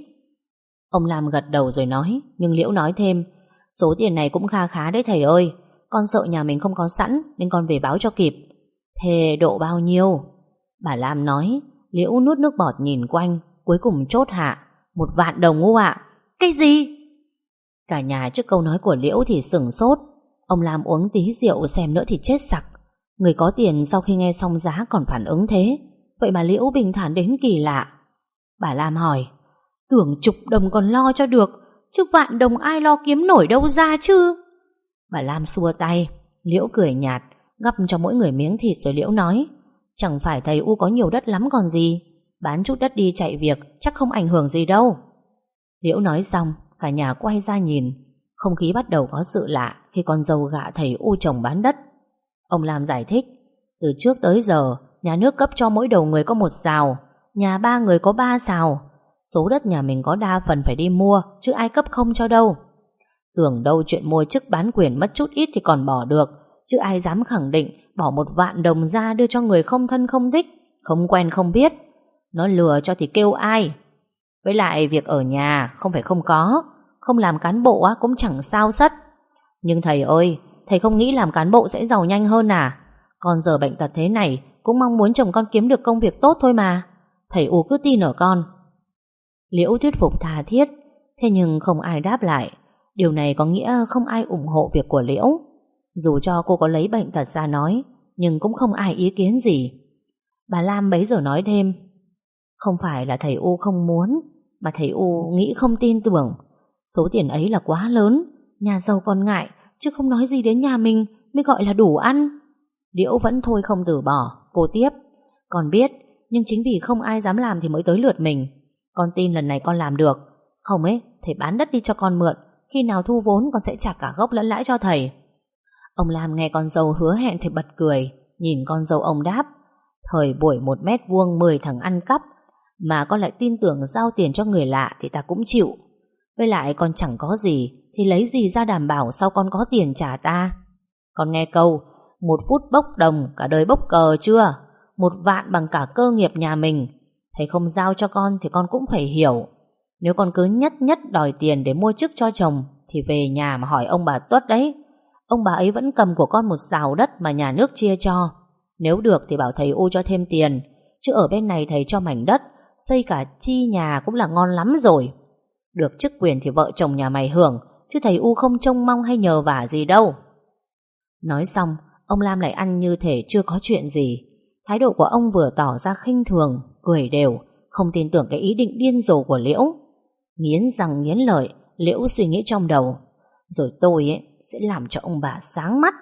Ông Lam gật đầu rồi nói. Nhưng Liễu nói thêm: Số tiền này cũng kha khá đấy thầy ơi. Con sợ nhà mình không có sẵn nên con về báo cho kịp. Thế độ bao nhiêu? Bà Lam nói. Liễu nuốt nước bọt nhìn quanh, cuối cùng chốt hạ: Một vạn đồng U ạ. Cái gì? Cả nhà trước câu nói của Liễu thì sửng sốt. Ông Lam uống tí rượu xem nữa thì chết sặc. Người có tiền sau khi nghe xong giá còn phản ứng thế. Vậy mà Liễu bình thản đến kỳ lạ. Bà Lam hỏi: Tưởng chục đồng còn lo cho được, chứ vạn đồng ai lo kiếm nổi đâu ra chứ. Bà Lam xua tay. Liễu cười nhạt, gắp cho mỗi người miếng thịt rồi Liễu nói: Chẳng phải thầy U có nhiều đất lắm còn gì, bán chút đất đi chạy việc chắc không ảnh hưởng gì đâu. Liễu nói xong, cả nhà quay ra nhìn. Không khí bắt đầu có sự lạ khi con dâu gạ thầy U chồng bán đất. Ông Lam giải thích: Từ trước tới giờ nhà nước cấp cho mỗi đầu người có một sào, nhà ba người có ba sào. Số đất nhà mình có đa phần phải đi mua, chứ ai cấp không cho đâu. Tưởng đâu chuyện mua chức bán quyền mất chút ít thì còn bỏ được, chứ ai dám khẳng định bỏ một vạn đồng ra đưa cho người không thân không thích, không quen không biết. Nó lừa cho thì kêu ai. Với lại việc ở nhà không phải không có, không làm cán bộ á cũng chẳng sao sất. Nhưng thầy ơi, thầy không nghĩ làm cán bộ sẽ giàu nhanh hơn à? Con giờ bệnh tật thế này cũng mong muốn chồng con kiếm được công việc tốt thôi mà. Thầy U cứ tin ở con. Liễu thuyết phục tha thiết, thế nhưng không ai đáp lại. Điều này có nghĩa không ai ủng hộ việc của Liễu. Dù cho cô có lấy bệnh tật ra nói, nhưng cũng không ai ý kiến gì. Bà Lam bấy giờ nói thêm: Không phải là thầy U không muốn, mà thầy U nghĩ không tin tưởng. Số tiền ấy là quá lớn, nhà giàu còn ngại, chứ không nói gì đến nhà mình mới gọi là đủ ăn. Liễu vẫn thôi không từ bỏ. Cô tiếp: Con biết, nhưng chính vì không ai dám làm thì mới tới lượt mình. Con tin lần này con làm được. Không ấy, thầy bán đất đi cho con mượn, khi nào thu vốn con sẽ trả cả gốc lẫn lãi cho thầy. Ông Lam nghe con dâu hứa hẹn thì bật cười. Nhìn con dâu ông đáp: Thời buổi một mét vuông mười thằng ăn cắp, mà con lại tin tưởng giao tiền cho người lạ thì ta cũng chịu. Với lại con chẳng có gì thì lấy gì ra đảm bảo sau con có tiền trả ta. Con nghe câu một phút bốc đồng cả đời bốc cờ chưa? Một vạn bằng cả cơ nghiệp nhà mình. Thầy không giao cho con thì con cũng phải hiểu. Nếu con cứ nhất nhất đòi tiền để mua chức cho chồng thì về nhà mà hỏi ông bà Tuất đấy. Ông bà ấy vẫn cầm của con một sào đất mà nhà nước chia cho. Nếu được thì bảo thầy U cho thêm tiền, chứ ở bên này thầy cho mảnh đất, xây cả chi nhà cũng là ngon lắm rồi. Được chức quyền thì vợ chồng nhà mày hưởng, chứ thầy U không trông mong hay nhờ vả gì đâu. Nói xong, ông Lam lại ăn như thể chưa có chuyện gì. Thái độ của ông vừa tỏ ra khinh thường, cười đều, không tin tưởng cái ý định điên rồ của Liễu. Nghiến răng nghiến lợi, Liễu suy nghĩ trong đầu, rồi tôi ấy sẽ làm cho ông bà sáng mắt.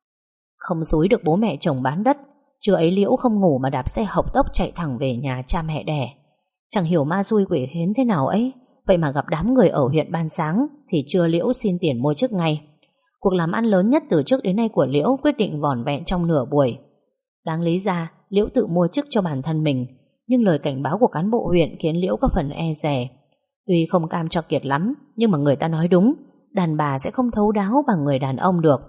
Không xúi được bố mẹ chồng bán đất, trưa ấy Liễu không ngủ mà đạp xe hộc tốc chạy thẳng về nhà cha mẹ đẻ. Chẳng hiểu ma xui quỷ khiến thế nào ấy, vậy mà gặp đám người ở huyện Ban Sáng thì trưa Liễu xin tiền mua chức ngay. Cuộc làm ăn lớn nhất từ trước đến nay của Liễu quyết định vỏn vẹn trong nửa buổi. Đáng lý ra Liễu tự mua chức cho bản thân mình, nhưng lời cảnh báo của cán bộ huyện khiến Liễu có phần e dè. Tuy không cam cho Kiệt lắm, nhưng mà người ta nói đúng, đàn bà sẽ không thấu đáo bằng người đàn ông được.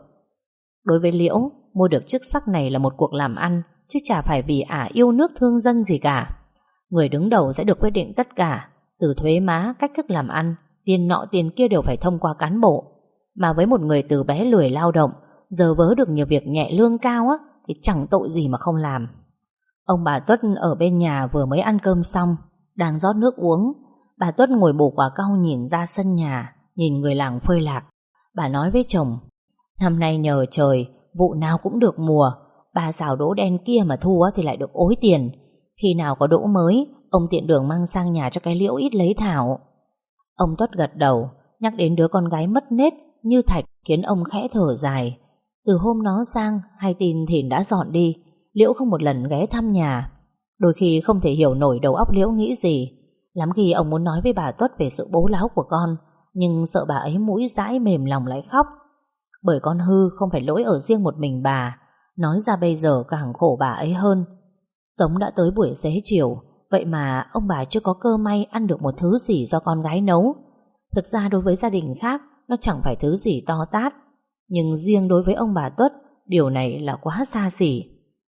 Đối với Liễu, mua được chức sắc này là một cuộc làm ăn, chứ chả phải vì ả yêu nước thương dân gì cả. Người đứng đầu sẽ được quyết định tất cả, từ thuế má, cách thức làm ăn, tiền nọ tiền kia đều phải thông qua cán bộ. Mà với một người từ bé lười lao động, giờ vớ được nhiều việc nhẹ lương cao á, thì chẳng tội gì mà không làm. Ông bà Tuất ở bên nhà vừa mới ăn cơm xong, đang rót nước uống. Bà Tuất ngồi bổ quả cau nhìn ra sân nhà, nhìn người làng phơi lạc. Bà nói với chồng, năm nay nhờ trời, vụ nào cũng được mùa. Bà xào đỗ đen kia mà thu thì lại được ối tiền. Khi nào có đỗ mới, ông tiện đường mang sang nhà cho cái Liễu ít lấy thảo. Ông Tuất gật đầu, nhắc đến đứa con gái mất nết như thạch khiến ông khẽ thở dài. Từ hôm nó sang, hay tin Thìn đã dọn đi, Liễu không một lần ghé thăm nhà. Đôi khi không thể hiểu nổi đầu óc Liễu nghĩ gì. Lắm khi ông muốn nói với bà Tuất về sự bố láo của con, nhưng sợ bà ấy mũi dãi mềm lòng lại khóc. Bởi con hư không phải lỗi ở riêng một mình bà, nói ra bây giờ càng khổ bà ấy hơn. Sống đã tới buổi xế chiều, vậy mà ông bà chưa có cơ may ăn được một thứ gì do con gái nấu. Thực ra đối với gia đình khác, nó chẳng phải thứ gì to tát, nhưng riêng đối với ông bà Tuất, điều này là quá xa xỉ.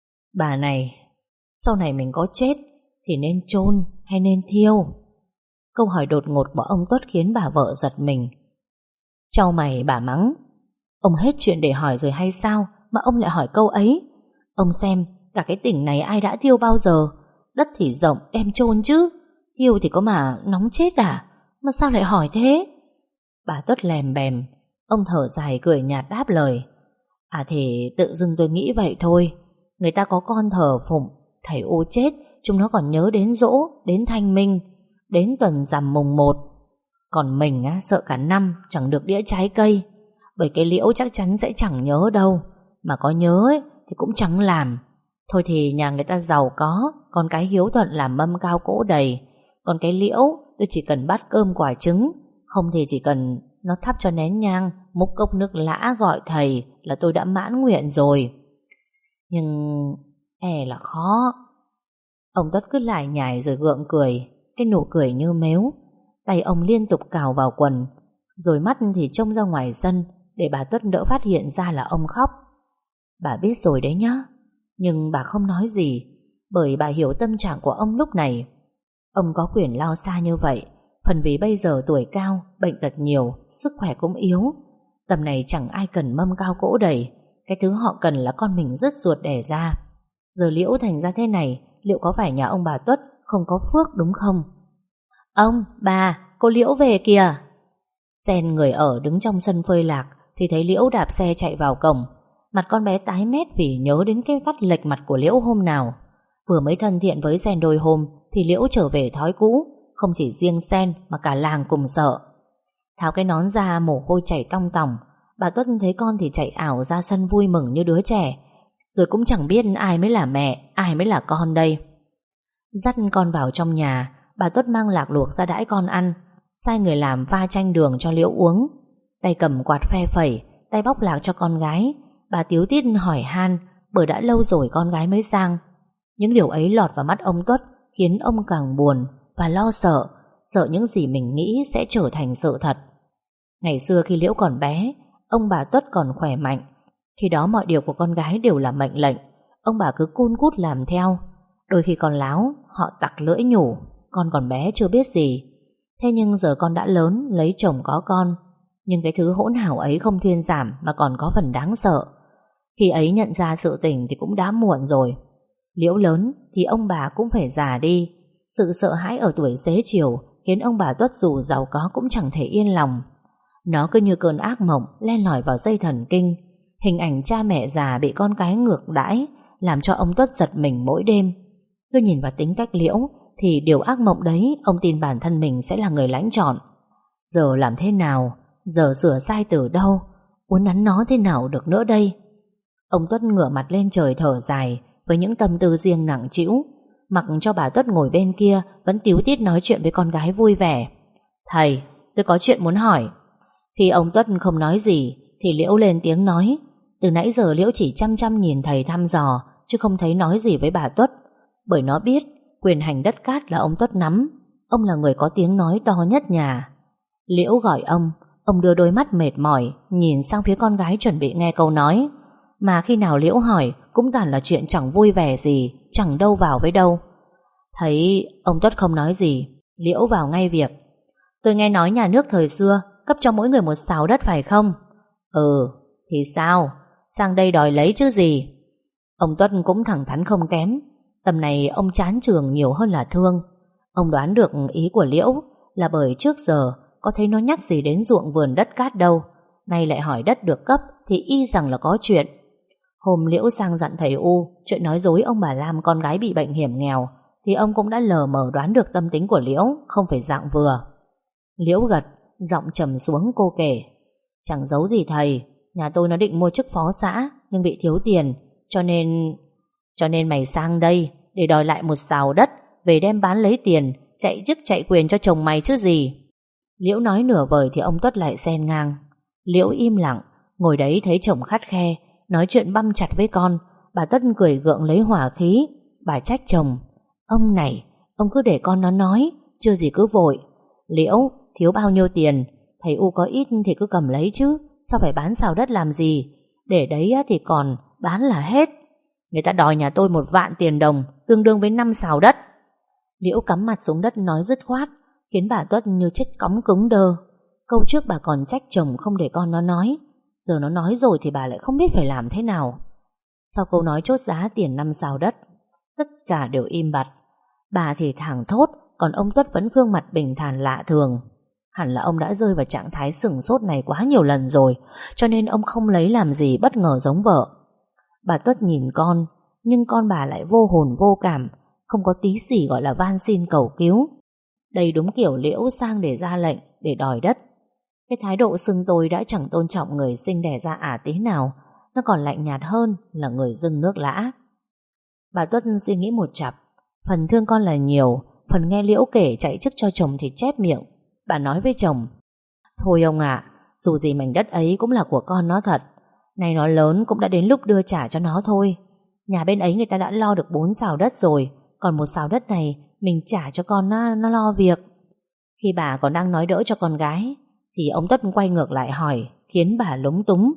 Bà này, sau này mình có chết thì nên chôn hay nên thiêu? Câu hỏi đột ngột của ông Tuất khiến bà vợ giật mình. Chau mày bà mắng, ông hết chuyện để hỏi rồi hay sao mà ông lại hỏi câu ấy? Ông xem, cả cái tỉnh này ai đã thiêu bao giờ? Đất thì rộng đem chôn chứ, thiêu thì có mà nóng chết à? Mà sao lại hỏi thế? Bà Tuất lèm bèm. Ông thở dài cười nhạt đáp lời, à thì tự dưng tôi nghĩ vậy thôi. Người ta có con thờ phụng, thầy U chết, chúng nó còn nhớ đến giỗ, đến thanh minh, đến tuần rằm mùng một. Còn mình á, sợ cả năm chẳng được đĩa trái cây. Bởi cái Liễu chắc chắn sẽ chẳng nhớ đâu, mà có nhớ ấy, thì cũng chẳng làm. Thôi thì nhà người ta giàu có, con cái hiếu thuận làm mâm cao cỗ đầy. Còn cái Liễu tôi chỉ cần bát cơm quả trứng, không thì chỉ cần nó thắp cho nén nhang, múc cốc nước lã gọi thầy là tôi đã mãn nguyện rồi. Nhưng e là khó. Ông Tuất cứ lải nhải rồi gượng cười, cái nụ cười như mếu. Tay ông liên tục cào vào quần, rồi mắt thì trông ra ngoài sân để bà Tuất đỡ phát hiện ra là ông khóc. Bà biết rồi đấy nhá, nhưng bà không nói gì, bởi bà hiểu tâm trạng của ông lúc này. Ông có quyền lao xa như vậy, phần vì bây giờ tuổi cao, bệnh tật nhiều, sức khỏe cũng yếu. Tầm này chẳng ai cần mâm cao cỗ đầy, cái thứ họ cần là con mình rất ruột đẻ ra. Giờ Liễu thành ra thế này, liệu có phải nhà ông bà Tuất không có phước đúng không? Ông, bà, cô Liễu về kìa. Sen người ở đứng trong sân phơi lạc thì thấy Liễu đạp xe chạy vào cổng. Mặt con bé tái mét vì nhớ đến cái cắt lệch mặt của Liễu hôm nào. Vừa mới thân thiện với Sen đôi hôm thì Liễu trở về thói cũ. Không chỉ riêng Sen mà cả làng cùng sợ. Tháo cái nón ra, mồ hôi chảy tong tòng. Bà Tuất thấy con thì chạy ảo ra sân vui mừng như đứa trẻ. Rồi cũng chẳng biết ai mới là mẹ, ai mới là con đây. Dắt con vào trong nhà, bà Tuất mang lạc luộc ra đãi con ăn, sai người làm pha chanh đường cho Liễu uống. Tay cầm quạt phe phẩy, tay bóc lạc cho con gái. Bà tíu tít hỏi han, bởi đã lâu rồi con gái mới sang. Những điều ấy lọt vào mắt ông Tuất khiến ông càng buồn và lo sợ, sợ những gì mình nghĩ sẽ trở thành sự thật. Ngày xưa khi Liễu còn bé, ông bà Tuất còn khỏe mạnh. Khi đó mọi điều của con gái đều là mệnh lệnh, ông bà cứ cun cút làm theo. Đôi khi còn láo, họ tặc lưỡi nhủ, con còn bé chưa biết gì. Thế nhưng giờ con đã lớn, lấy chồng có con. Nhưng cái thứ hỗn hào ấy không thuyên giảm mà còn có phần đáng sợ. Khi ấy nhận ra sự tình thì cũng đã muộn rồi. Liễu lớn thì ông bà cũng phải già đi. Sự sợ hãi ở tuổi xế chiều khiến ông bà Tuất dù giàu có cũng chẳng thể yên lòng. Nó cứ như cơn ác mộng len lỏi vào dây thần kinh. Hình ảnh cha mẹ già bị con cái ngược đãi làm cho ông Tuất giật mình mỗi đêm. Cứ nhìn vào tính cách Liễu thì điều ác mộng đấy ông tin bản thân mình sẽ là người lãnh chọn. Giờ làm thế nào? Giờ sửa sai từ đâu? Uốn nắn nó thế nào được nữa đây? Ông Tuất ngửa mặt lên trời thở dài với những tâm tư riêng nặng trĩu, mặc cho bà Tuất ngồi bên kia vẫn tíu tít nói chuyện với con gái vui vẻ. Thầy, tôi có chuyện muốn hỏi. Khi ông Tuất không nói gì thì Liễu lên tiếng nói. Từ nãy giờ Liễu chỉ chăm chăm nhìn thầy thăm dò chứ không thấy nói gì với bà Tuất, bởi nó biết quyền hành đất cát là ông Tuất nắm. Ông là người có tiếng nói to nhất nhà. Liễu gọi ông. Ông đưa đôi mắt mệt mỏi nhìn sang phía con gái chuẩn bị nghe câu nói. Mà khi nào Liễu hỏi cũng toàn là chuyện chẳng vui vẻ gì, chẳng đâu vào với đâu. Thấy ông Tuất không nói gì, Liễu vào ngay việc. Tôi nghe nói nhà nước thời xưa cấp cho mỗi người một sào đất phải không? Ừ, thì sao? Sang đây đòi lấy chứ gì? Ông Tuất cũng thẳng thắn không kém. Tầm này ông chán trường nhiều hơn là thương. Ông đoán được ý của Liễu là bởi trước giờ có thấy nó nhắc gì đến ruộng vườn đất cát đâu. Nay lại hỏi đất được cấp thì y rằng là có chuyện. Hôm Liễu sang dặn thầy U chuyện nói dối ông bà Lam con gái bị bệnh hiểm nghèo thì ông cũng đã lờ mờ đoán được tâm tính của Liễu không phải dạng vừa. Liễu gật, giọng trầm xuống cô kể. Chẳng giấu gì thầy, nhà tôi nó định mua chức phó xã nhưng bị thiếu tiền, cho nên cho nên mày sang đây để đòi lại một sào đất, về đem bán lấy tiền, chạy chức chạy quyền cho chồng mày chứ gì. Liễu nói nửa vời thì ông Tuất lại xen ngang. Liễu im lặng, ngồi đấy thấy chồng khắt khe nói chuyện băm chặt với con. Bà Tuất cười gượng lấy hỏa khí. Bà trách chồng. Ông này, ông cứ để con nó nói, chưa gì cứ vội. Liễu, thiếu bao nhiêu tiền, thầy U có ít thì cứ cầm lấy chứ, sao phải bán sào đất làm gì? Để đấy thì còn, bán là hết. Người ta đòi nhà tôi một vạn tiền đồng, tương đương với năm sào đất. Liễu cắm mặt xuống đất nói dứt khoát, khiến bà Tuất như chết cóng cứng đơ. Câu trước bà còn trách chồng không để con nó nói, giờ nó nói rồi thì bà lại không biết phải làm thế nào. Sau câu nói chốt giá tiền năm sào đất, tất cả đều im bặt. Bà thì thảng thốt, còn ông Tuất vẫn gương mặt bình thản lạ thường. Hẳn là ông đã rơi vào trạng thái sửng sốt này quá nhiều lần rồi, cho nên ông không lấy làm gì bất ngờ giống vợ. Bà Tuất nhìn con, nhưng con bà lại vô hồn vô cảm, không có tí gì gọi là van xin cầu cứu. Đây đúng kiểu Liễu sang để ra lệnh, để đòi đất. Cái thái độ xưng tôi đã chẳng tôn trọng người sinh đẻ ra ả tí nào, nó còn lạnh nhạt hơn là người dưng nước lã. Bà Tuất suy nghĩ một chặp, phần thương con là nhiều, phần nghe Liễu kể chạy chức cho chồng thì chép miệng. Bà nói với chồng, thôi ông ạ, dù gì mảnh đất ấy cũng là của con nó thật. Nay nó lớn cũng đã đến lúc đưa trả cho nó thôi. Nhà bên ấy người ta đã lo được bốn sào đất rồi, còn một sào đất này mình trả cho con nó, nó lo việc. Khi bà còn đang nói đỡ cho con gái thì ông Tuất quay ngược lại hỏi, khiến bà lúng túng.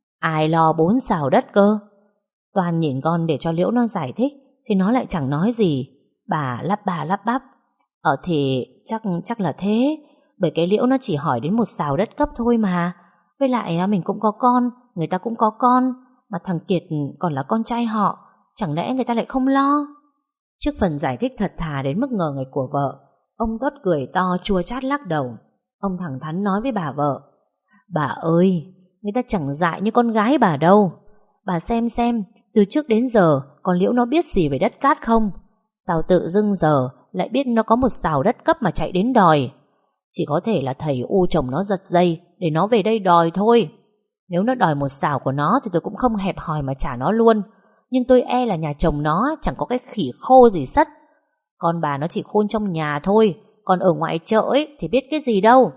Ai lo bốn sào đất cơ? Toàn nhìn con để cho Liễu nó giải thích thì nó lại chẳng nói gì. Bà lắp bà lắp bắp. Ờ thì chắc chắc là thế, bởi cái Liễu nó chỉ hỏi đến một sào đất cấp thôi mà. Với lại mình cũng có con, người ta cũng có con, mà thằng Kiệt còn là con trai họ, chẳng lẽ người ta lại không lo? Trước phần giải thích thật thà đến mức ngờ nghệch của vợ, ông Tuất cười to chua chát lắc đầu. Ông thẳng thắn nói với bà vợ, bà ơi, người ta chẳng dại như con gái bà đâu. Bà xem xem, từ trước đến giờ con Liễu nó biết gì về đất cát không? Sao tự dưng giờ lại biết nó có một sào đất cấp mà chạy đến đòi? Chỉ có thể là thầy U chồng nó giật dây để nó về đây đòi thôi. Nếu nó đòi một sào của nó thì tôi cũng không hẹp hòi mà trả nó luôn. Nhưng tôi e là nhà chồng nó chẳng có cái khỉ khô gì sất. Con bà nó chỉ khôn trong nhà thôi, còn ở ngoại chợ ấy thì biết cái gì đâu.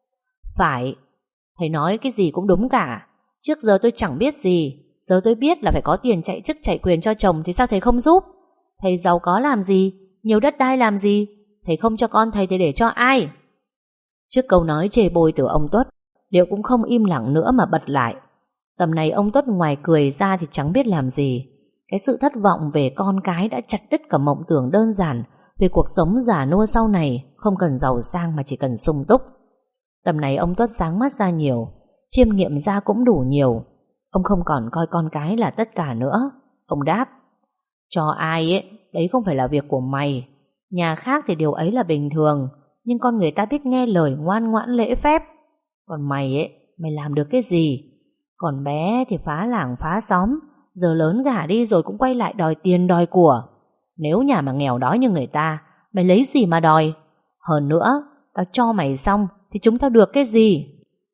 Phải, thầy nói cái gì cũng đúng cả. Trước giờ tôi chẳng biết gì, giờ tôi biết là phải có tiền chạy chức chạy quyền cho chồng thì sao thầy không giúp? Thầy giàu có làm gì, nhiều đất đai làm gì? Thầy không cho con thầy thì để cho ai? Trước câu nói chê bôi từ ông Tuất, Liễu cũng không im lặng nữa mà bật lại. Tầm này ông Tuất ngoài cười ra thì chẳng biết làm gì. Cái sự thất vọng về con cái đã chặt đứt cả mộng tưởng đơn giản về cuộc sống già nua sau này không cần giàu sang mà chỉ cần sung túc. Tầm này ông Tuất sáng mắt ra nhiều, chiêm nghiệm ra cũng đủ nhiều. Ông không còn coi con cái là tất cả nữa. Ông đáp: cho ai ấy, đấy không phải là việc của mày. Nhà khác thì điều ấy là bình thường, nhưng con người ta biết nghe lời, ngoan ngoãn lễ phép. Còn mày ấy, mày làm được cái gì? Còn bé thì phá làng phá xóm, giờ lớn gả đi rồi cũng quay lại đòi tiền đòi của. Nếu nhà mà nghèo đói như người ta, mày lấy gì mà đòi? Hơn nữa, tao cho mày xong thì chúng tao được cái gì?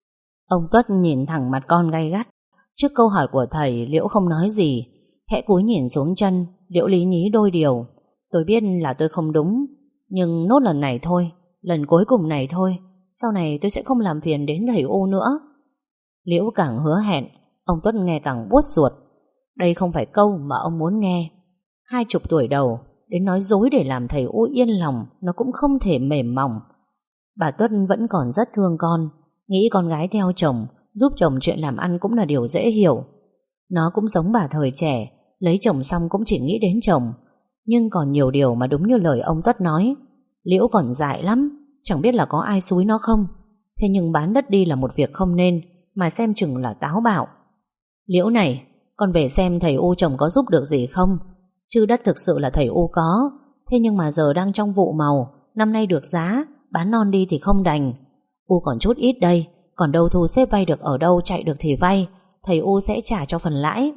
Ông Tuất nhìn thẳng mặt con gay gắt. Trước câu hỏi của thầy, Liễu không nói gì, khẽ cúi nhìn xuống chân. Liễu lý nhí đôi điều: tôi biết là tôi không đúng, nhưng nốt lần này thôi, lần cuối cùng này thôi, sau này tôi sẽ không làm phiền đến thầy U nữa. Liễu càng hứa hẹn, ông Tuất nghe càng buốt ruột. Đây không phải câu mà ông muốn nghe. Hai chục tuổi đầu, đến nói dối để làm thầy U yên lòng, nó cũng không thể mềm mỏng. Bà Tuất vẫn còn rất thương con, nghĩ con gái theo chồng, giúp chồng chuyện làm ăn cũng là điều dễ hiểu. Nó cũng giống bà thời trẻ, lấy chồng xong cũng chỉ nghĩ đến chồng. Nhưng còn nhiều điều mà đúng như lời ông Tuất nói. Liễu còn dại lắm, chẳng biết là có ai xúi nó không. Thế nhưng bán đất đi là một việc không nên, mà xem chừng là táo bạo. Liễu này, con về xem thầy U chồng có giúp được gì không. Chứ đất thực sự là thầy U có, thế nhưng mà giờ đang trong vụ màu, năm nay được giá, bán non đi thì không đành. U còn chút ít đây, còn đâu thu xếp vay được ở đâu, chạy được thì vay, thầy U sẽ trả cho phần lãi.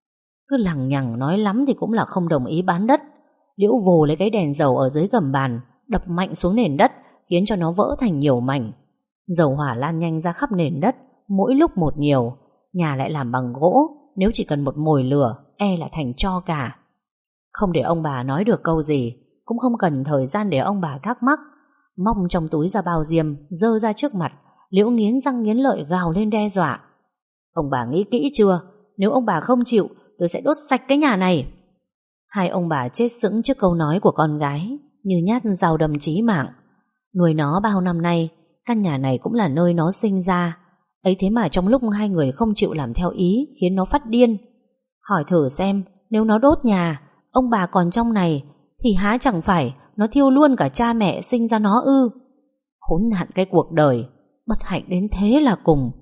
Cứ lằng nhằng nói lắm thì cũng là không đồng ý bán đất. Liễu vồ lấy cái đèn dầu ở dưới gầm bàn, đập mạnh xuống nền đất, khiến cho nó vỡ thành nhiều mảnh. Dầu hỏa lan nhanh ra khắp nền đất, mỗi lúc một nhiều. Nhà lại làm bằng gỗ, nếu chỉ cần một mồi lửa, e là thành tro cả. Không để ông bà nói được câu gì, cũng không cần thời gian để ông bà thắc mắc. Móc trong túi ra bao diêm, giơ ra trước mặt. Liễu nghiến răng nghiến lợi gào lên đe dọa: ông bà nghĩ kỹ chưa? Nếu ông bà không chịu, tôi sẽ đốt sạch cái nhà này. Hai ông bà chết sững trước câu nói của con gái, như nhát dao đâm chí mạng. Nuôi nó bao năm nay, căn nhà này cũng là nơi nó sinh ra. Ấy thế mà trong lúc hai người không chịu làm theo ý, khiến nó phát điên. Hỏi thử xem, nếu nó đốt nhà, ông bà còn trong này, thì há chẳng phải nó thiêu luôn cả cha mẹ sinh ra nó ư? Khốn nạn cái cuộc đời, bất hạnh đến thế là cùng.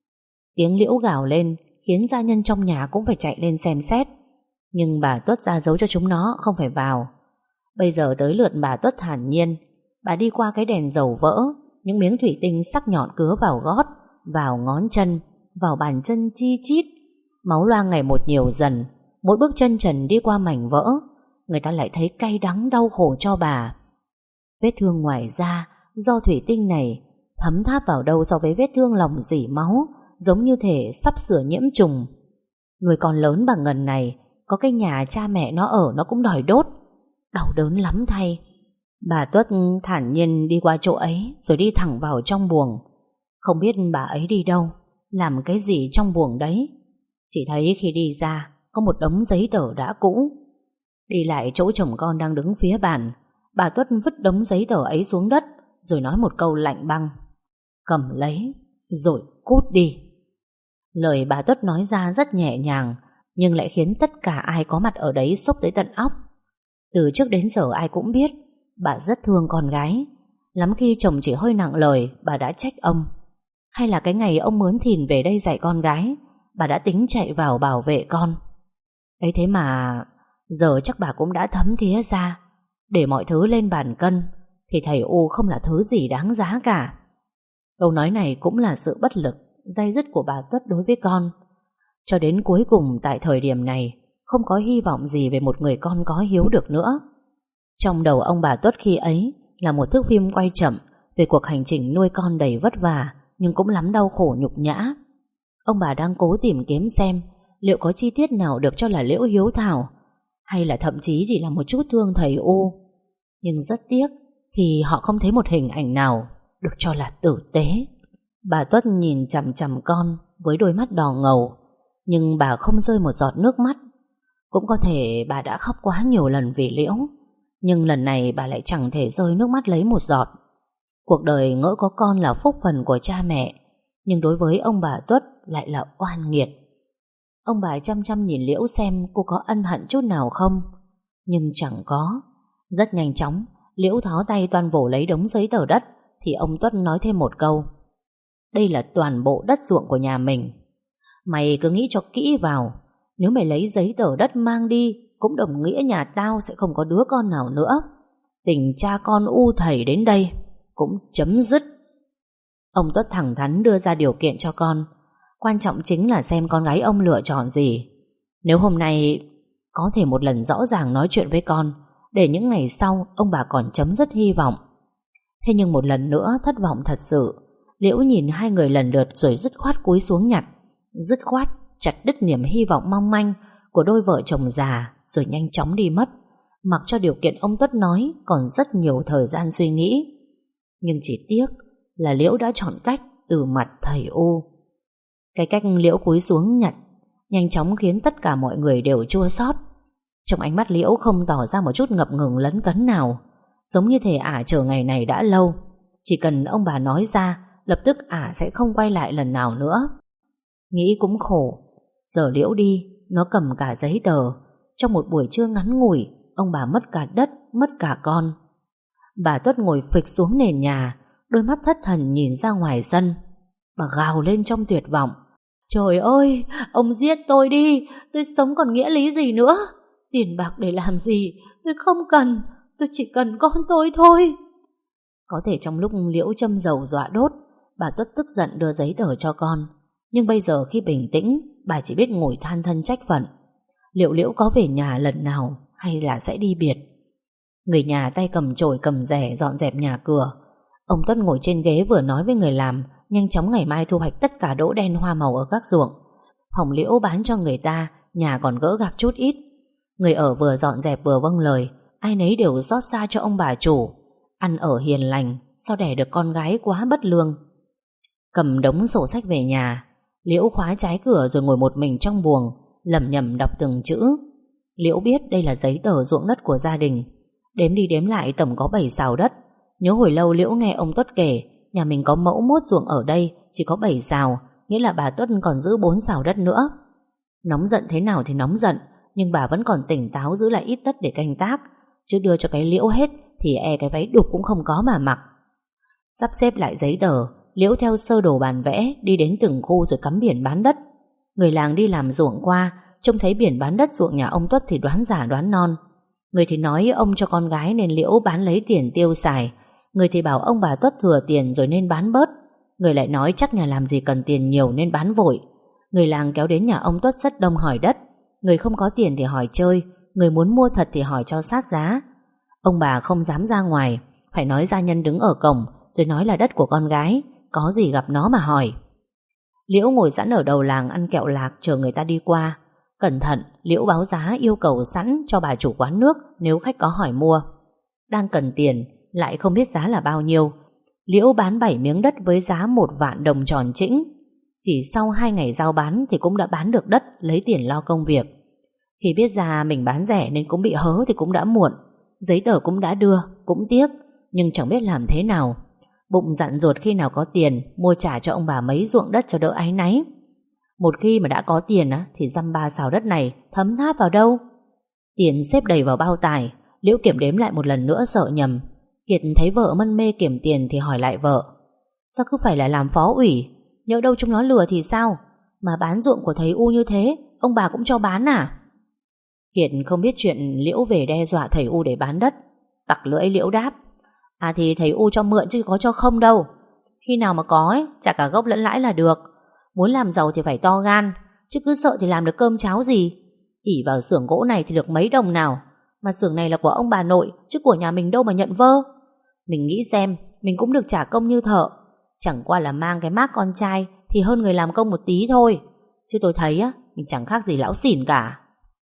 Tiếng Liễu gào lên khiến gia nhân trong nhà cũng phải chạy lên xem xét. Nhưng bà Tuất ra dấu cho chúng nó không phải vào. Bây giờ tới lượt bà Tuất thản nhiên. Bà đi qua cái đèn dầu vỡ, những miếng thủy tinh sắc nhọn cứa vào gót, vào ngón chân, vào bàn chân chi chít. Máu loang ngày một nhiều dần. Mỗi bước chân trần đi qua mảnh vỡ, người ta lại thấy cay đắng đau khổ cho bà. Vết thương ngoài da do thủy tinh này thấm tháp vào đâu so với vết thương lòng dỉ máu, giống như thể sắp sửa nhiễm trùng. Nuôi con lớn bằng ngần này, có cái nhà cha mẹ nó ở nó cũng đòi đốt. Đau đớn lắm thay. Bà Tuất thản nhiên đi qua chỗ ấy, rồi đi thẳng vào trong buồng. Không biết bà ấy đi đâu, làm cái gì trong buồng đấy. Chỉ thấy khi đi ra có một đống giấy tờ đã cũ. Đi lại chỗ chồng con đang đứng phía bàn, bà Tuất vứt đống giấy tờ ấy xuống đất, rồi nói một câu lạnh băng: cầm lấy rồi cút đi. Lời bà Tuất nói ra rất nhẹ nhàng, nhưng lại khiến tất cả ai có mặt ở đấy sốc tới tận óc. Từ trước đến giờ ai cũng biết bà rất thương con gái. Lắm khi chồng chỉ hơi nặng lời, bà đã trách ông. Hay là cái ngày ông mướn thìn về đây dạy con gái, bà đã tính chạy vào bảo vệ con. Ấy thế mà giờ chắc bà cũng đã thấm thía ra, để mọi thứ lên bàn cân thì thầy U không là thứ gì đáng giá cả. Câu nói này cũng là sự bất lực, day dứt của bà Tuất đối với con. Cho đến cuối cùng tại thời điểm này, không có hy vọng gì về một người con có hiếu được nữa. Trong đầu ông bà Tuất khi ấy là một thước phim quay chậm về cuộc hành trình nuôi con đầy vất vả, nhưng cũng lắm đau khổ nhục nhã. Ông bà đang cố tìm kiếm xem liệu có chi tiết nào được cho là Liễu hiếu thảo, hay là thậm chí chỉ là một chút thương thầy U. Nhưng rất tiếc thì họ không thấy một hình ảnh nào được cho là tử tế. Bà Tuất nhìn chằm chằm con với đôi mắt đỏ ngầu, nhưng bà không rơi một giọt nước mắt. Cũng có thể bà đã khóc quá nhiều lần vì Liễu, nhưng lần này bà lại chẳng thể rơi nước mắt lấy một giọt. Cuộc đời ngỡ có con là phúc phần của cha mẹ, nhưng đối với ông bà Tuất lại là oan nghiệt. Ông bà chăm chăm nhìn Liễu xem cô có ân hận chút nào không, nhưng chẳng có. Rất nhanh chóng Liễu thó tay toan vồ lấy đống giấy tờ đất thì ông Tuất nói thêm một câu: đây là toàn bộ đất ruộng của nhà mình. Mày cứ nghĩ cho kỹ vào, nếu mày lấy giấy tờ đất mang đi cũng đồng nghĩa nhà tao sẽ không có đứa con nào nữa. Tình cha con u thầy đến đây cũng chấm dứt. Ông Tuất thẳng thắn đưa ra điều kiện cho con. Quan trọng chính là xem con gái ông lựa chọn gì. Nếu hôm nay có thể một lần rõ ràng nói chuyện với con, để những ngày sau ông bà còn chấm dứt hy vọng. Thế nhưng một lần nữa thất vọng thật sự. Liễu nhìn hai người lần lượt rồi dứt khoát cúi xuống nhặt, dứt khoát chặt đứt niềm hy vọng mong manh của đôi vợ chồng già, rồi nhanh chóng đi mất, mặc cho điều kiện ông Tuất nói còn rất nhiều thời gian suy nghĩ. Nhưng chỉ tiếc là Liễu đã chọn cách từ mặt thầy U. Cái cách Liễu cúi xuống nhặt nhanh chóng khiến tất cả mọi người đều chua xót. Trong ánh mắt Liễu không tỏ ra một chút ngập ngừng lấn cấn nào, giống như thể ả chờ ngày này đã lâu. Chỉ cần ông bà nói ra, lập tức ả sẽ không quay lại lần nào nữa. Nghĩ cũng khổ. Giờ Liễu đi, nó cầm cả giấy tờ. Trong một buổi trưa ngắn ngủi, ông bà mất cả đất, mất cả con. Bà Tuất ngồi phịch xuống nền nhà, đôi mắt thất thần nhìn ra ngoài sân. Bà gào lên trong tuyệt vọng: trời ơi, ông giết tôi đi, tôi sống còn nghĩa lý gì nữa. Tiền bạc để làm gì, tôi không cần, tôi chỉ cần con tôi thôi. Có thể trong lúc Liễu châm dầu dọa đốt, bà Tuất tức giận đưa giấy tờ cho con. Nhưng bây giờ khi bình tĩnh, bà chỉ biết ngồi than thân trách phận. Liệu Liễu có về nhà lần nào hay là sẽ đi biệt? Người nhà tay cầm chổi cầm rẻ dọn dẹp nhà cửa. Ông Tuất ngồi trên ghế vừa nói với người làm nhanh chóng ngày mai thu hoạch tất cả đỗ đen hoa màu ở các ruộng. Phòng Liễu bán cho người ta, nhà còn gỡ gạc chút ít. Người ở vừa dọn dẹp vừa vâng lời, ai nấy đều xót xa cho ông bà chủ. Ăn ở hiền lành, sao đẻ được con gái quá bất lương. Cầm đống sổ sách về nhà, Liễu khóa trái cửa rồi ngồi một mình trong buồng, lẩm nhẩm đọc từng chữ. Liễu biết đây là giấy tờ ruộng đất của gia đình. Đếm đi đếm lại tổng có bảy sào đất. Nhớ hồi lâu Liễu nghe ông Tuất kể nhà mình có mẫu mốt ruộng ở đây chỉ có bảy sào, nghĩa là bà Tuất còn giữ bốn sào đất nữa. Nóng giận thế nào thì nóng giận, nhưng bà vẫn còn tỉnh táo giữ lại ít đất để canh tác, chứ đưa cho cái Liễu hết thì e cái váy đục cũng không có mà mặc. Sắp xếp lại giấy tờ, Liễu theo sơ đồ bản vẽ đi đến từng khu rồi cắm biển bán đất. Người làng đi làm ruộng qua trông thấy biển bán đất ruộng nhà ông Tuất thì đoán giả đoán non. Người thì nói ông cho con gái nên Liễu bán lấy tiền tiêu xài. Người thì bảo ông bà Tuất thừa tiền rồi nên bán bớt. Người lại nói chắc nhà làm gì cần tiền nhiều nên bán vội. Người làng kéo đến nhà ông Tuất rất đông hỏi đất. Người không có tiền thì hỏi chơi, người muốn mua thật thì hỏi cho sát giá. Ông bà không dám ra ngoài, phải nói gia nhân đứng ở cổng rồi nói là đất của con gái, có gì gặp nó mà hỏi. Liễu ngồi sẵn ở đầu làng ăn kẹo lạc chờ người ta đi qua. Cẩn thận, Liễu báo giá yêu cầu sẵn cho bà chủ quán nước nếu khách có hỏi mua. Đang cần tiền, lại không biết giá là bao nhiêu. Liễu bán bảy miếng đất với giá một vạn đồng tròn chĩnh. Chỉ sau hai ngày giao bán thì cũng đã bán được đất, lấy tiền lo công việc. Khi biết ra mình bán rẻ nên cũng bị hớ thì cũng đã muộn. Giấy tờ cũng đã đưa, cũng tiếc, nhưng chẳng biết làm thế nào. Bụng dặn ruột khi nào có tiền mua trả cho ông bà mấy ruộng đất cho đỡ áy náy. Một khi mà đã có tiền á, thì dăm ba xào đất này thấm tháp vào đâu. Tiền xếp đầy vào bao tải. Liễu kiểm đếm lại một lần nữa sợ nhầm. Kiệt thấy vợ mân mê kiểm tiền thì hỏi lại vợ: sao cứ phải là làm phó ủy? Nhỡ đâu chúng nó lừa thì sao? Mà bán ruộng của thầy U như thế ông bà cũng cho bán à? Kiệt không biết chuyện Liễu về đe dọa thầy U để bán đất. Tặc lưỡi Liễu đáp: à thì thầy U cho mượn chứ có cho không đâu. Khi nào mà có ấy, trả cả gốc lẫn lãi là được. Muốn làm giàu thì phải to gan, chứ cứ sợ thì làm được cơm cháo gì. ỷ vào xưởng gỗ này thì được mấy đồng nào. Mà xưởng này là của ông bà nội, chứ của nhà mình đâu mà nhận vơ. Mình nghĩ xem, mình cũng được trả công như thợ. Chẳng qua là mang cái mác con trai thì hơn người làm công một tí thôi. Chứ tôi thấy á, mình chẳng khác gì lão xỉn cả.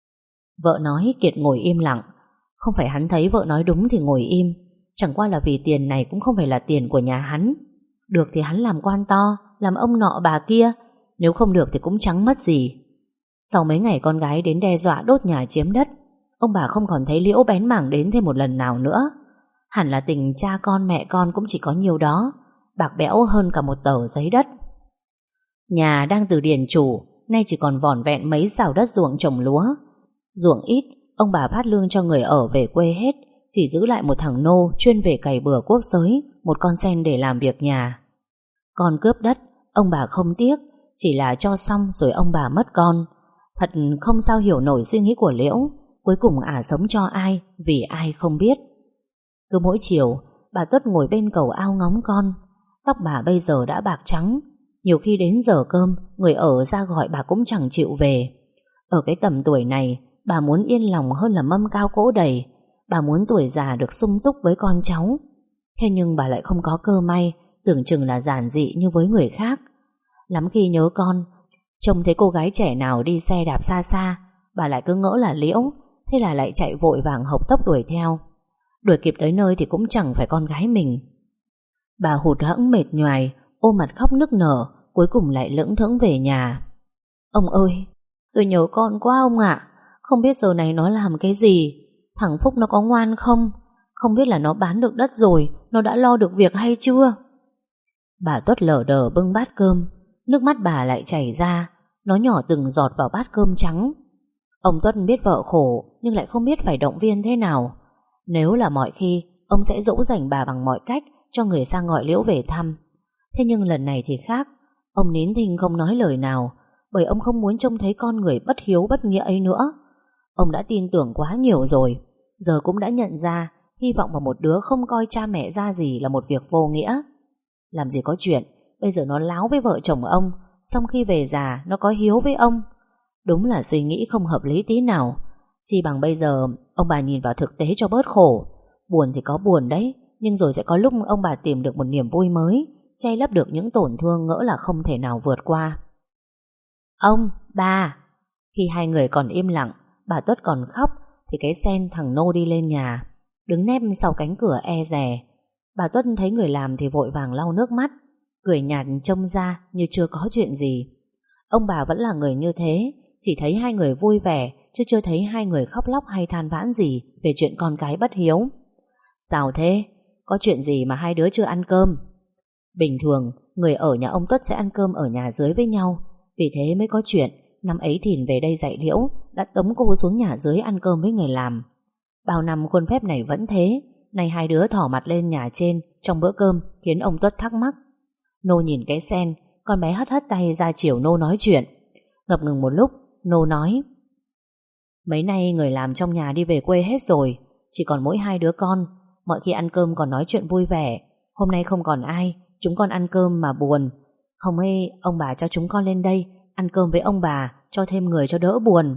Vợ nói, Kiệt ngồi im lặng. Không phải hắn thấy vợ nói đúng thì ngồi im. Chẳng qua là vì tiền này cũng không phải là tiền của nhà hắn. Được thì hắn làm quan to, làm ông nọ bà kia. Nếu không được thì cũng chẳng mất gì. Sau mấy ngày con gái đến đe dọa đốt nhà chiếm đất, ông bà không còn thấy Liễu bén mảng đến thêm một lần nào nữa. Hẳn là tình cha con mẹ con cũng chỉ có nhiều đó, bạc bẽo hơn cả một tờ giấy đất. Nhà đang từ điền chủ, nay chỉ còn vỏn vẹn mấy xào đất ruộng trồng lúa. Ruộng ít, ông bà phát lương cho người ở về quê hết, chỉ giữ lại một thằng nô chuyên về cày bừa cuốc xới, một con sen để làm việc nhà. Con cướp đất, ông bà không tiếc, chỉ là cho xong rồi ông bà mất con. Thật không sao hiểu nổi suy nghĩ của Liễu. Cuối cùng ả sống cho ai, vì ai không biết. Cứ mỗi chiều, bà Tuất ngồi bên cầu ao ngóng con. Tóc bà bây giờ đã bạc trắng. Nhiều khi đến giờ cơm, người ở ra gọi bà cũng chẳng chịu về. Ở cái tầm tuổi này, bà muốn yên lòng hơn là mâm cao cỗ đầy. Bà muốn tuổi già được sung túc với con cháu. Thế nhưng bà lại không có cơ may, tưởng chừng là giản dị như với người khác. Lắm khi nhớ con, trông thấy cô gái trẻ nào đi xe đạp xa xa, bà lại cứ ngỡ là Liễu. Thế là lại chạy vội vàng hộc tốc đuổi theo. Đuổi kịp tới nơi thì cũng chẳng phải con gái mình. Bà hụt hẫng mệt nhoài, ôm mặt khóc nức nở, cuối cùng lại lững thững về nhà. Ông ơi, tôi nhớ con quá ông ạ. Không biết giờ này nó làm cái gì. Thằng Phúc nó có ngoan không? Không biết là nó bán được đất rồi, nó đã lo được việc hay chưa? Bà Tuất lờ đờ bưng bát cơm, nước mắt bà lại chảy ra. Nó nhỏ từng giọt vào bát cơm trắng. Ông Tuất biết vợ khổ, nhưng lại không biết phải động viên thế nào. Nếu là mọi khi, ông sẽ dỗ dành bà bằng mọi cách, cho người sang gọi Liễu về thăm. Thế nhưng lần này thì khác. Ông nín thinh không nói lời nào, bởi ông không muốn trông thấy con người bất hiếu bất nghĩa ấy nữa. Ông đã tin tưởng quá nhiều rồi. Giờ cũng đã nhận ra hy vọng vào một đứa không coi cha mẹ ra gì là một việc vô nghĩa. Làm gì có chuyện bây giờ nó láo với vợ chồng ông, xong khi về già nó có hiếu với ông. Đúng là suy nghĩ không hợp lý tí nào. Chỉ bằng bây giờ ông bà nhìn vào thực tế cho bớt khổ. Buồn thì có buồn đấy, nhưng rồi sẽ có lúc ông bà tìm được một niềm vui mới, che lấp được những tổn thương ngỡ là không thể nào vượt qua. Ông, bà. Khi hai người còn im lặng, bà Tuất còn khóc, thì cái sen thằng Nô đi lên nhà, đứng nép sau cánh cửa e dè. Bà Tuất thấy người làm thì vội vàng lau nước mắt, cười nhạt trông ra như chưa có chuyện gì. Ông bà vẫn là người như thế, chỉ thấy hai người vui vẻ, chứ chưa thấy hai người khóc lóc hay than vãn gì về chuyện con cái bất hiếu. Sao thế? Có chuyện gì mà hai đứa chưa ăn cơm? Bình thường, người ở nhà ông Tuất sẽ ăn cơm ở nhà dưới với nhau. Vì thế mới có chuyện năm ấy Thìn về đây dạy Liễu đã tống cô xuống nhà dưới ăn cơm với người làm. Bao năm khuôn phép này vẫn thế. Nay hai đứa thỏ mặt lên nhà trên trong bữa cơm khiến ông Tuất thắc mắc. Nô nhìn cái sen, con bé hất hất tay ra chiều Nô nói chuyện. Ngập ngừng một lúc, Nô nói: mấy nay người làm trong nhà đi về quê hết rồi, chỉ còn mỗi hai đứa con. Mọi khi ăn cơm còn nói chuyện vui vẻ. Hôm nay không còn ai, chúng con ăn cơm mà buồn. Không ấy, ông bà cho chúng con lên đây ăn cơm với ông bà, cho thêm người cho đỡ buồn.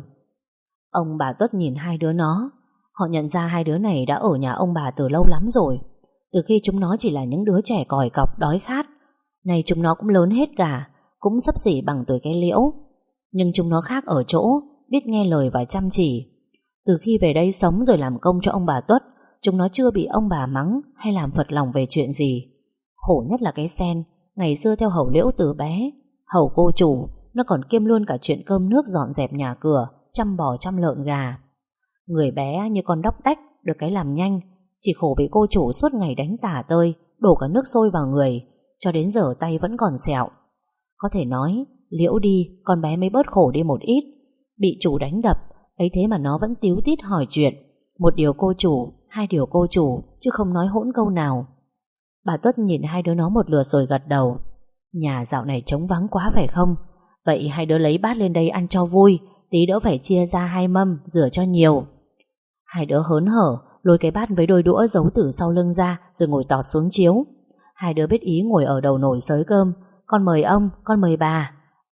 Ông bà Tuất nhìn hai đứa nó. Họ nhận ra hai đứa này đã ở nhà ông bà từ lâu lắm rồi, từ khi chúng nó chỉ là những đứa trẻ còi cọc đói khát. Này chúng nó cũng lớn hết cả, cũng xấp xỉ bằng tuổi cái Liễu. Nhưng chúng nó khác ở chỗ biết nghe lời và chăm chỉ. Từ khi về đây sống rồi làm công cho ông bà Tuất, chúng nó chưa bị ông bà mắng hay làm phật lòng về chuyện gì. Khổ nhất là cái sen, ngày xưa theo hầu Liễu từ bé, hầu cô chủ, nó còn kiêm luôn cả chuyện cơm nước dọn dẹp nhà cửa, chăm bò chăm lợn gà. Người bé như con đóc đách, được cái làm nhanh, chỉ khổ bị cô chủ suốt ngày đánh tả tơi, đổ cả nước sôi vào người, cho đến giờ tay vẫn còn sẹo. Có thể nói Liễu đi, con bé mới bớt khổ đi một ít. Bị chủ đánh đập, ấy thế mà nó vẫn tíu tít hỏi chuyện. Một điều cô chủ, hai điều cô chủ, chứ không nói hỗn câu nào. Bà Tuất nhìn hai đứa nó một lượt rồi gật đầu. Nhà dạo này trống vắng quá phải không? Vậy hai đứa lấy bát lên đây ăn cho vui, tí đỡ phải chia ra hai mâm, rửa cho nhiều. Hai đứa hớn hở lôi cái bát với đôi đũa giấu từ sau lưng ra, rồi ngồi tọt xuống chiếu. Hai đứa biết ý ngồi ở đầu nồi xới cơm. Con mời ông, con mời bà.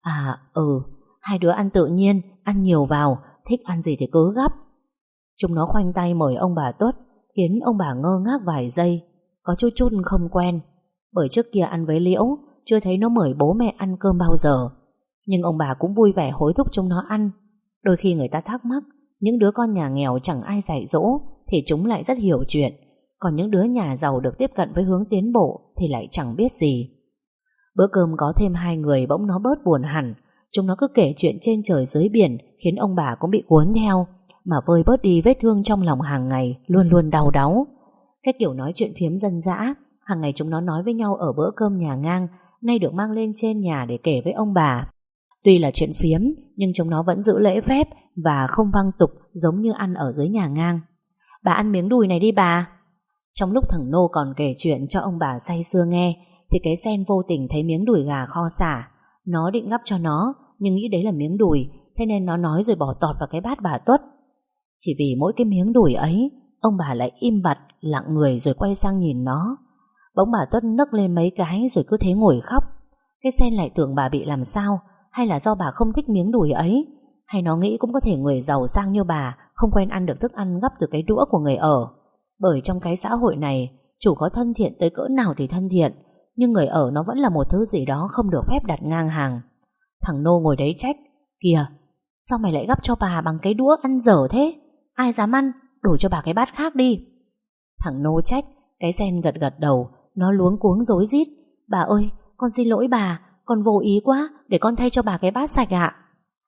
À ừ, hai đứa ăn tự nhiên, ăn nhiều vào, thích ăn gì thì cứ gắp. Chúng nó khoanh tay mời ông bà Tuất, khiến ông bà ngơ ngác vài giây, có chút chút không quen. Bởi trước kia ăn với Liễu, chưa thấy nó mời bố mẹ ăn cơm bao giờ. Nhưng ông bà cũng vui vẻ hối thúc chúng nó ăn. Đôi khi người ta thắc mắc, những đứa con nhà nghèo chẳng ai dạy dỗ thì chúng lại rất hiểu chuyện, còn những đứa nhà giàu được tiếp cận với hướng tiến bộ thì lại chẳng biết gì. Bữa cơm có thêm hai người bỗng nó bớt buồn hẳn. Chúng nó cứ kể chuyện trên trời dưới biển, khiến ông bà cũng bị cuốn theo, mà vơi bớt đi vết thương trong lòng hàng ngày luôn luôn đau đáu. Cái kiểu nói chuyện phiếm dân dã hàng ngày chúng nó nói với nhau ở bữa cơm nhà ngang, nay được mang lên trên nhà để kể với ông bà. Tuy là chuyện phiếm, nhưng chúng nó vẫn giữ lễ phép và không văng tục giống như ăn ở dưới nhà ngang. Bà ăn miếng đùi này đi bà. Trong lúc thằng Nô còn kể chuyện cho ông bà say sưa nghe, thì cái Sen vô tình thấy miếng đùi gà kho xả. Nó định gắp cho nó, nhưng nghĩ đấy là miếng đùi, thế nên nó nói rồi bỏ tọt vào cái bát bà Tuất. Chỉ vì mỗi cái miếng đùi ấy, ông bà lại im bặt, lặng người rồi quay sang nhìn nó. Bỗng bà Tuất nấc lên mấy cái rồi cứ thế ngồi khóc. Cái Sen lại tưởng bà bị làm sao, hay là do bà không thích miếng đùi ấy, hay nó nghĩ cũng có thể người giàu sang như bà không quen ăn được thức ăn gắp từ cái đũa của người ở. Bởi trong cái xã hội này, chủ có thân thiện tới cỡ nào thì thân thiện, nhưng người ở nó vẫn là một thứ gì đó không được phép đặt ngang hàng. Thằng Nô ngồi đấy trách: Kìa, sao mày lại gắp cho bà bằng cái đũa ăn dở thế? Ai dám ăn, đổ cho bà cái bát khác đi. Thằng Nô trách, cái Sen gật gật đầu. Nó luống cuống rối rít: Bà ơi, con xin lỗi bà, con vô ý quá, để con thay cho bà cái bát sạch ạ.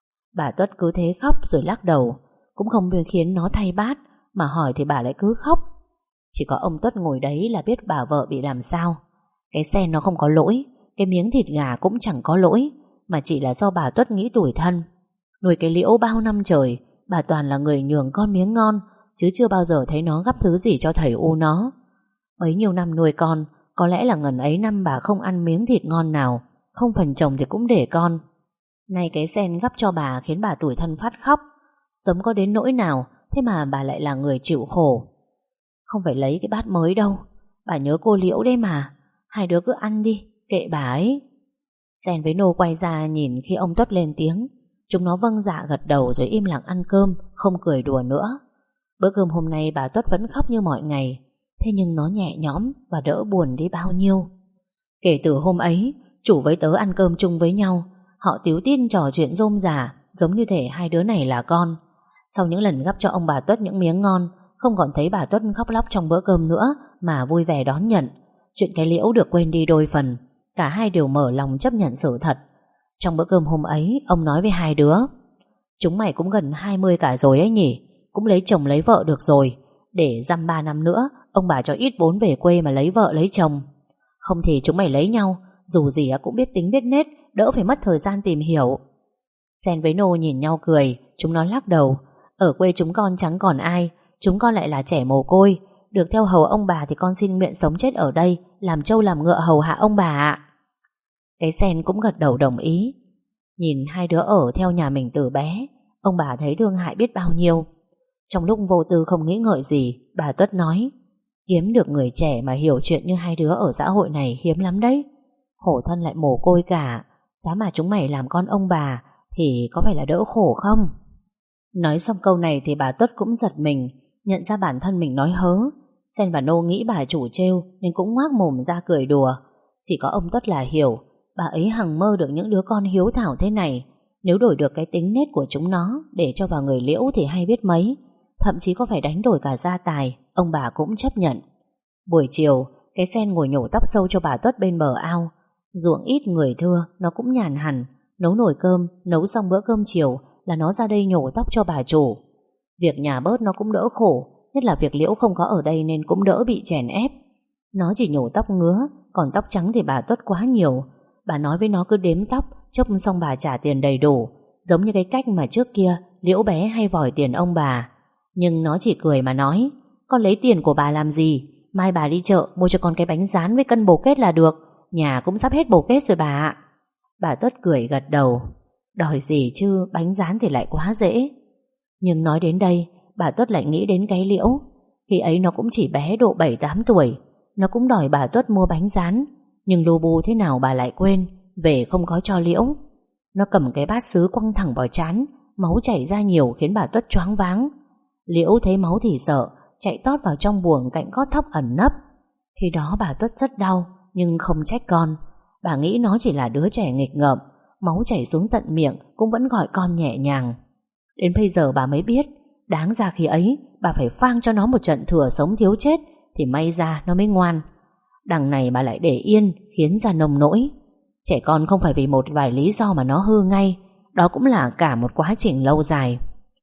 Bà Tuất cứ thế khóc rồi lắc đầu, cũng không khiến nó thay bát, mà hỏi thì bà lại cứ khóc. Chỉ có ông Tuất ngồi đấy là biết bà vợ bị làm sao. Cái Sen nó không có lỗi, cái miếng thịt gà cũng chẳng có lỗi, mà chỉ là do bà Tuất nghĩ tủi thân. Nuôi cái Liễu bao năm trời, bà toàn là người nhường con miếng ngon, chứ chưa bao giờ thấy nó gắp thứ gì cho thầy u nó. Bấy nhiêu năm nuôi con, có lẽ là ngần ấy năm bà không ăn miếng thịt ngon nào, không phần chồng thì cũng để con. Nay cái Sen gắp cho bà khiến bà tủi thân phát khóc. Sớm có đến nỗi nào, thế mà bà lại là người chịu khổ. Không phải lấy cái bát mới đâu, bà nhớ cô Liễu đấy mà. Hai đứa cứ ăn đi, kệ bà ấy. Sen với Nô quay ra nhìn khi ông Tuất lên tiếng. Chúng nó vâng dạ gật đầu rồi im lặng ăn cơm, không cười đùa nữa. Bữa cơm hôm nay bà Tuất vẫn khóc như mọi ngày, thế nhưng nó nhẹ nhõm và đỡ buồn đi bao nhiêu. Kể từ hôm ấy, chủ với tớ ăn cơm chung với nhau, họ tíu tít trò chuyện rôm rả, giống như thể hai đứa này là con. Sau những lần gắp cho ông bà Tuất những miếng ngon, không còn thấy bà Tuất khóc lóc trong bữa cơm nữa, mà vui vẻ đón nhận. Chuyện cái Liễu được quên đi đôi phần. Cả hai đều mở lòng chấp nhận sự thật. Trong bữa cơm hôm ấy, ông nói với hai đứa: Chúng mày cũng gần hai mươi cả rồi ấy nhỉ, cũng lấy chồng lấy vợ được rồi. Để dăm ba năm nữa, ông bà cho ít vốn về quê mà lấy vợ lấy chồng. Không thì chúng mày lấy nhau, dù gì cũng biết tính biết nết, đỡ phải mất thời gian tìm hiểu. Sen với Nô nhìn nhau cười. Chúng nó lắc đầu: Ở quê chúng con chẳng còn ai, chúng con lại là trẻ mồ côi. Được theo hầu ông bà thì con xin nguyện sống chết ở đây, làm trâu làm ngựa hầu hạ ông bà ạ. Cái Sen cũng gật đầu đồng ý. Nhìn hai đứa ở theo nhà mình từ bé, ông bà thấy thương hại biết bao nhiêu. Trong lúc vô tư không nghĩ ngợi gì, bà Tuất nói: Kiếm được người trẻ mà hiểu chuyện như hai đứa ở xã hội này hiếm lắm đấy. Khổ thân lại mồ côi cả, giá mà chúng mày làm con ông bà thì có phải là đỡ khổ không? Nói xong câu này thì bà Tuất cũng giật mình, nhận ra bản thân mình nói hớ. Sen và Nô nghĩ bà chủ trêu nên cũng ngoác mồm ra cười đùa. Chỉ có ông Tuất là hiểu, bà ấy hằng mơ được những đứa con hiếu thảo thế này. Nếu đổi được cái tính nết của chúng nó để cho vào người Liễu thì hay biết mấy. Thậm chí có phải đánh đổi cả gia tài, ông bà cũng chấp nhận. Buổi chiều, cái Sen ngồi nhổ tóc sâu cho bà Tuất bên bờ ao. Ruộng ít người thưa, nó cũng nhàn hẳn. Nấu nồi cơm, nấu xong bữa cơm chiều là nó ra đây nhổ tóc cho bà chủ. Việc nhà bớt nó cũng đỡ khổ, nhất là việc Liễu không có ở đây nên cũng đỡ bị chèn ép. Nó chỉ nhổ tóc ngứa, còn tóc trắng thì bà Tuất quá nhiều. Bà nói với nó cứ đếm tóc, chốc xong bà trả tiền đầy đủ, giống như cái cách mà trước kia Liễu bé hay vòi tiền ông bà. Nhưng nó chỉ cười mà nói: Con lấy tiền của bà làm gì? Mai bà đi chợ mua cho con cái bánh rán với cân bồ kết là được. Nhà cũng sắp hết bồ kết rồi bà ạ. Bà Tuất cười gật đầu. Đòi gì chứ, bánh rán thì lại quá dễ. Nhưng nói đến đây, bà Tuất lại nghĩ đến cái Liễu. Khi ấy nó cũng chỉ bé độ bảy tám tuổi. Nó cũng đòi bà Tuất mua bánh rán, nhưng lu bu thế nào bà lại quên, về không có cho Liễu. Nó cầm cái bát sứ quăng thẳng vào trán, máu chảy ra nhiều khiến bà Tuất choáng váng. Liễu thấy máu thì sợ, chạy tót vào trong buồng cạnh gót thóc ẩn nấp. Khi đó bà Tuất rất đau, nhưng không trách con. Bà nghĩ nó chỉ là đứa trẻ nghịch ngợm, máu chảy xuống tận miệng cũng vẫn gọi con nhẹ nhàng. Đến bây giờ bà mới biết, đáng ra khi ấy bà phải phang cho nó một trận thừa sống thiếu chết thì may ra nó mới ngoan. Đằng này bà lại để yên, khiến ra nông nỗi. Trẻ con không phải vì một vài lý do mà nó hư ngay, đó cũng là cả một quá trình lâu dài.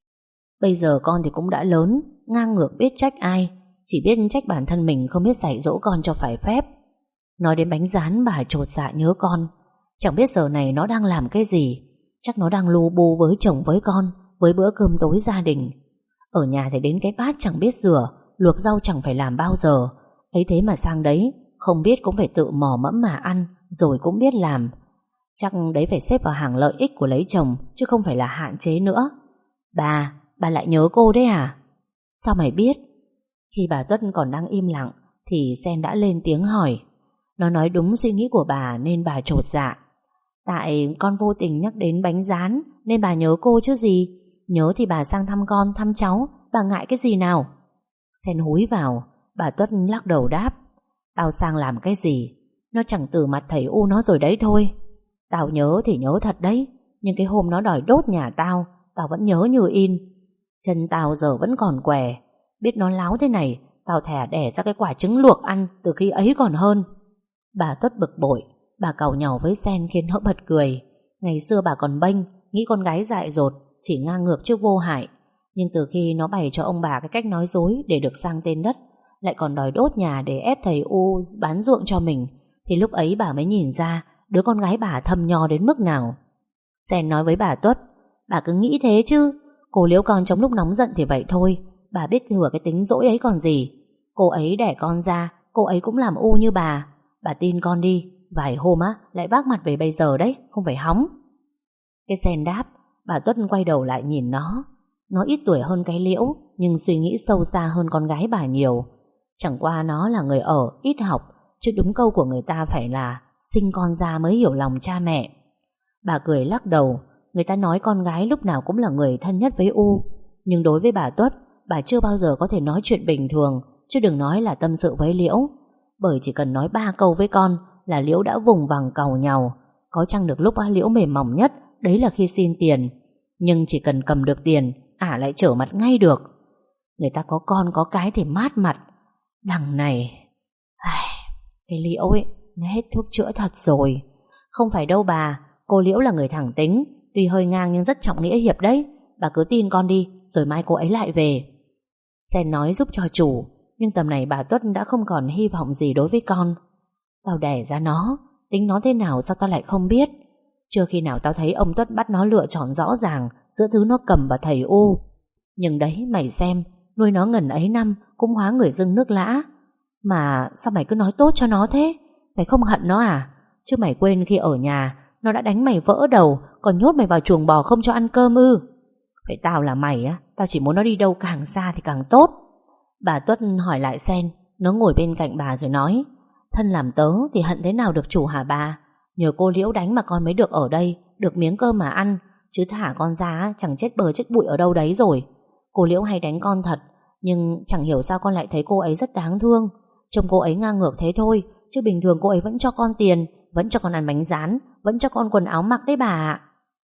Bây giờ con thì cũng đã lớn, ngang ngược biết trách ai, chỉ biết trách bản thân mình không biết dạy dỗ con cho phải phép. Nói đến bánh rán bà chột dạ nhớ con. Chẳng biết giờ này nó đang làm cái gì. Chắc nó đang lu bu với chồng với con, với bữa cơm tối gia đình. Ở nhà thì đến cái bát chẳng biết rửa, luộc rau chẳng phải làm bao giờ. Ấy thế mà sang đấy không biết cũng phải tự mò mẫm mà ăn, rồi cũng biết làm. Chắc đấy phải xếp vào hàng lợi ích của lấy chồng, chứ không phải là hạn chế nữa. Bà, bà lại nhớ cô đấy à? Sao mày biết? Khi bà Tuất còn đang im lặng thì Sen đã lên tiếng hỏi. Nó nói đúng suy nghĩ của bà nên bà chột dạ. Tại con vô tình nhắc đến bánh rán nên bà nhớ cô chứ gì. Nhớ thì bà sang thăm con, thăm cháu, bà ngại cái gì nào? Sen húi vào. Bà Tuất lắc đầu đáp. Tao sang làm cái gì? Nó chẳng từ mặt thầy U nó rồi đấy thôi. Tao nhớ thì nhớ thật đấy, nhưng cái hôm nó đòi đốt nhà tao, tao vẫn nhớ như in. Chân tao giờ vẫn còn què. Biết nó láo thế này, tao thè đẻ ra cái quả trứng luộc ăn từ khi ấy còn hơn. Bà Tuất bực bội. Bà càu nhàu với Sen khiến nó bật cười. Ngày xưa bà còn bênh, nghĩ con gái dại dột, chỉ ngang ngược chứ vô hại. Nhưng từ khi nó bày cho ông bà cái cách nói dối để được sang tên đất, lại còn đòi đốt nhà để ép thầy U bán ruộng cho mình, thì lúc ấy bà mới nhìn ra đứa con gái bà thâm nho đến mức nào. Sen nói với bà Tuất. Bà cứ nghĩ thế chứ. Cô Liễu con trong lúc nóng giận thì vậy thôi. Bà biết thừa cái tính dỗi ấy còn gì. Cô ấy đẻ con ra, cô ấy cũng làm U như bà. Bà tin con đi. Vài hôm á lại vác mặt về bây giờ đấy, không phải hóng. Cái Sen đáp. Bà Tuất quay đầu lại nhìn nó. Nó ít tuổi hơn cái Liễu, nhưng suy nghĩ sâu xa hơn con gái bà nhiều. Chẳng qua nó là người ở, ít học, chứ đúng câu của người ta phải là sinh con ra mới hiểu lòng cha mẹ. Bà cười lắc đầu. Người ta nói con gái lúc nào cũng là người thân nhất với U, nhưng đối với bà Tuất, bà chưa bao giờ có thể nói chuyện bình thường, chứ đừng nói là tâm sự với Liễu. Bởi chỉ cần nói ba câu với con là Liễu đã vùng vằng càu nhàu. Có chăng được lúc Liễu mềm mỏng nhất, đấy là khi xin tiền. Nhưng chỉ cần cầm được tiền, ả lại trở mặt ngay được. Người ta có con có cái thì mát mặt. Đằng này cái Liễu ấy, nó hết thuốc chữa thật rồi. Không phải đâu bà, cô Liễu là người thẳng tính, tuy hơi ngang nhưng rất trọng nghĩa hiệp đấy. Bà cứ tin con đi, rồi mai cô ấy lại về. Sen nói giúp cho chủ, nhưng tầm này bà Tuất đã không còn hy vọng gì đối với con. Tao đẻ ra nó, tính nó thế nào sao tao lại không biết. Chưa khi nào tao thấy ông Tuất bắt nó lựa chọn rõ ràng giữa thứ nó cầm và thầy U. Nhưng đấy mày xem, nuôi nó ngần ấy năm cũng hóa người dưng nước lã. Mà sao mày cứ nói tốt cho nó thế? Mày không hận nó à? Chứ mày quên khi ở nhà nó đã đánh mày vỡ đầu, còn nhốt mày vào chuồng bò không cho ăn cơm ư? Vậy tao là mày á, tao chỉ muốn nó đi đâu càng xa thì càng tốt. Bà Tuất hỏi lại Sen. Nó ngồi bên cạnh bà rồi nói. Thân làm tớ thì hận thế nào được chủ hả bà? Nhờ cô Liễu đánh mà con mới được ở đây, được miếng cơm mà ăn. Chứ thả con ra chẳng chết bờ chết bụi ở đâu đấy rồi. Cô Liễu hay đánh con thật, nhưng chẳng hiểu sao con lại thấy cô ấy rất đáng thương. Trông cô ấy ngang ngược thế thôi, chứ bình thường cô ấy vẫn cho con tiền, vẫn cho con ăn bánh rán, vẫn cho con quần áo mặc đấy bà ạ.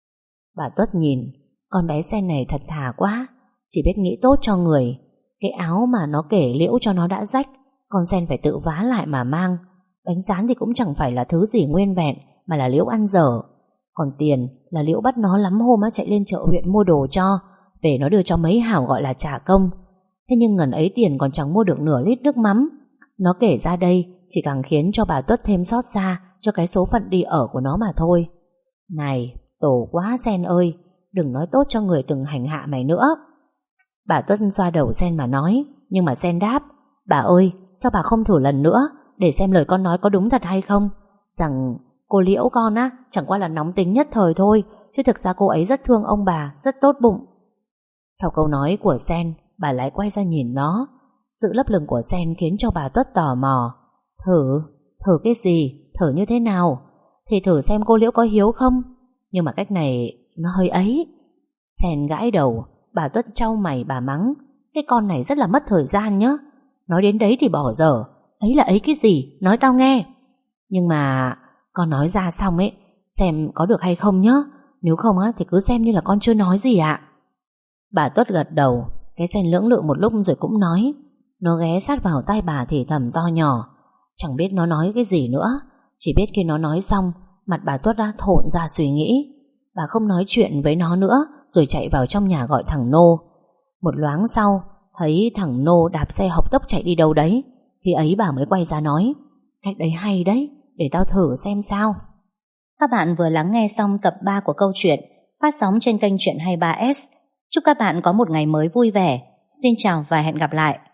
Bà Tuất nhìn. Con bé Sen này thật thà quá, chỉ biết nghĩ tốt cho người. Cái áo mà nó kể Liễu cho nó đã rách, con Sen phải tự vá lại mà mang. Bánh rán thì cũng chẳng phải là thứ gì nguyên vẹn, mà là Liễu ăn dở. Còn tiền là Liễu bắt nó lắm hôm á chạy lên chợ huyện mua đồ cho, về nó đưa cho mấy hảo gọi là trả công. Thế nhưng ngần ấy tiền còn chẳng mua được nửa lít nước mắm. Nó kể ra đây chỉ càng khiến cho bà Tuất thêm xót xa cho cái số phận đi ở của nó mà thôi. Này, tổ quá Sen ơi, đừng nói tốt cho người từng hành hạ mày nữa. Bà Tuất xoa đầu Sen mà nói. Nhưng mà Sen đáp. Bà ơi, sao bà không thử lần nữa để xem lời con nói có đúng thật hay không? Rằng cô Liễu con á chẳng qua là nóng tính nhất thời thôi, chứ thực ra cô ấy rất thương ông bà, rất tốt bụng. Sau câu nói của Sen, bà lại quay ra nhìn nó. Sự lấp lửng của Sen khiến cho bà Tuất tò mò. Thử? Thử cái gì? Thử như thế nào? Thì thử xem cô Liễu có hiếu không? Nhưng mà cách này nó hơi ấy. Sen gãi đầu. Bà Tuất trao mày bà mắng. Cái con này rất là mất thời gian nhá. Nói đến đấy thì bỏ dở. Ấy là ấy cái gì? Nói tao nghe. Nhưng mà con nói ra xong ấy, xem có được hay không nhá. Nếu không á thì cứ xem như là con chưa nói gì ạ. Bà Tuất gật đầu. Cái Sen lưỡng lự một lúc rồi cũng nói. Nó ghé sát vào tai bà thì thầm to nhỏ. Chẳng biết nó nói cái gì nữa. Chỉ biết khi nó nói xong, mặt bà Tuất đã thộn ra suy nghĩ. Bà không nói chuyện với nó nữa, rồi chạy vào trong nhà gọi thằng Nô. Một loáng sau, thấy thằng Nô đạp xe hộc tốc chạy đi đâu đấy. Khi ấy bà mới quay ra nói. Cách đấy hay đấy, để tao thử xem sao. Các bạn vừa lắng nghe xong tập ba của câu chuyện phát sóng trên kênh Chuyện hai mươi ba S. Chúc các bạn có một ngày mới vui vẻ. Xin chào và hẹn gặp lại.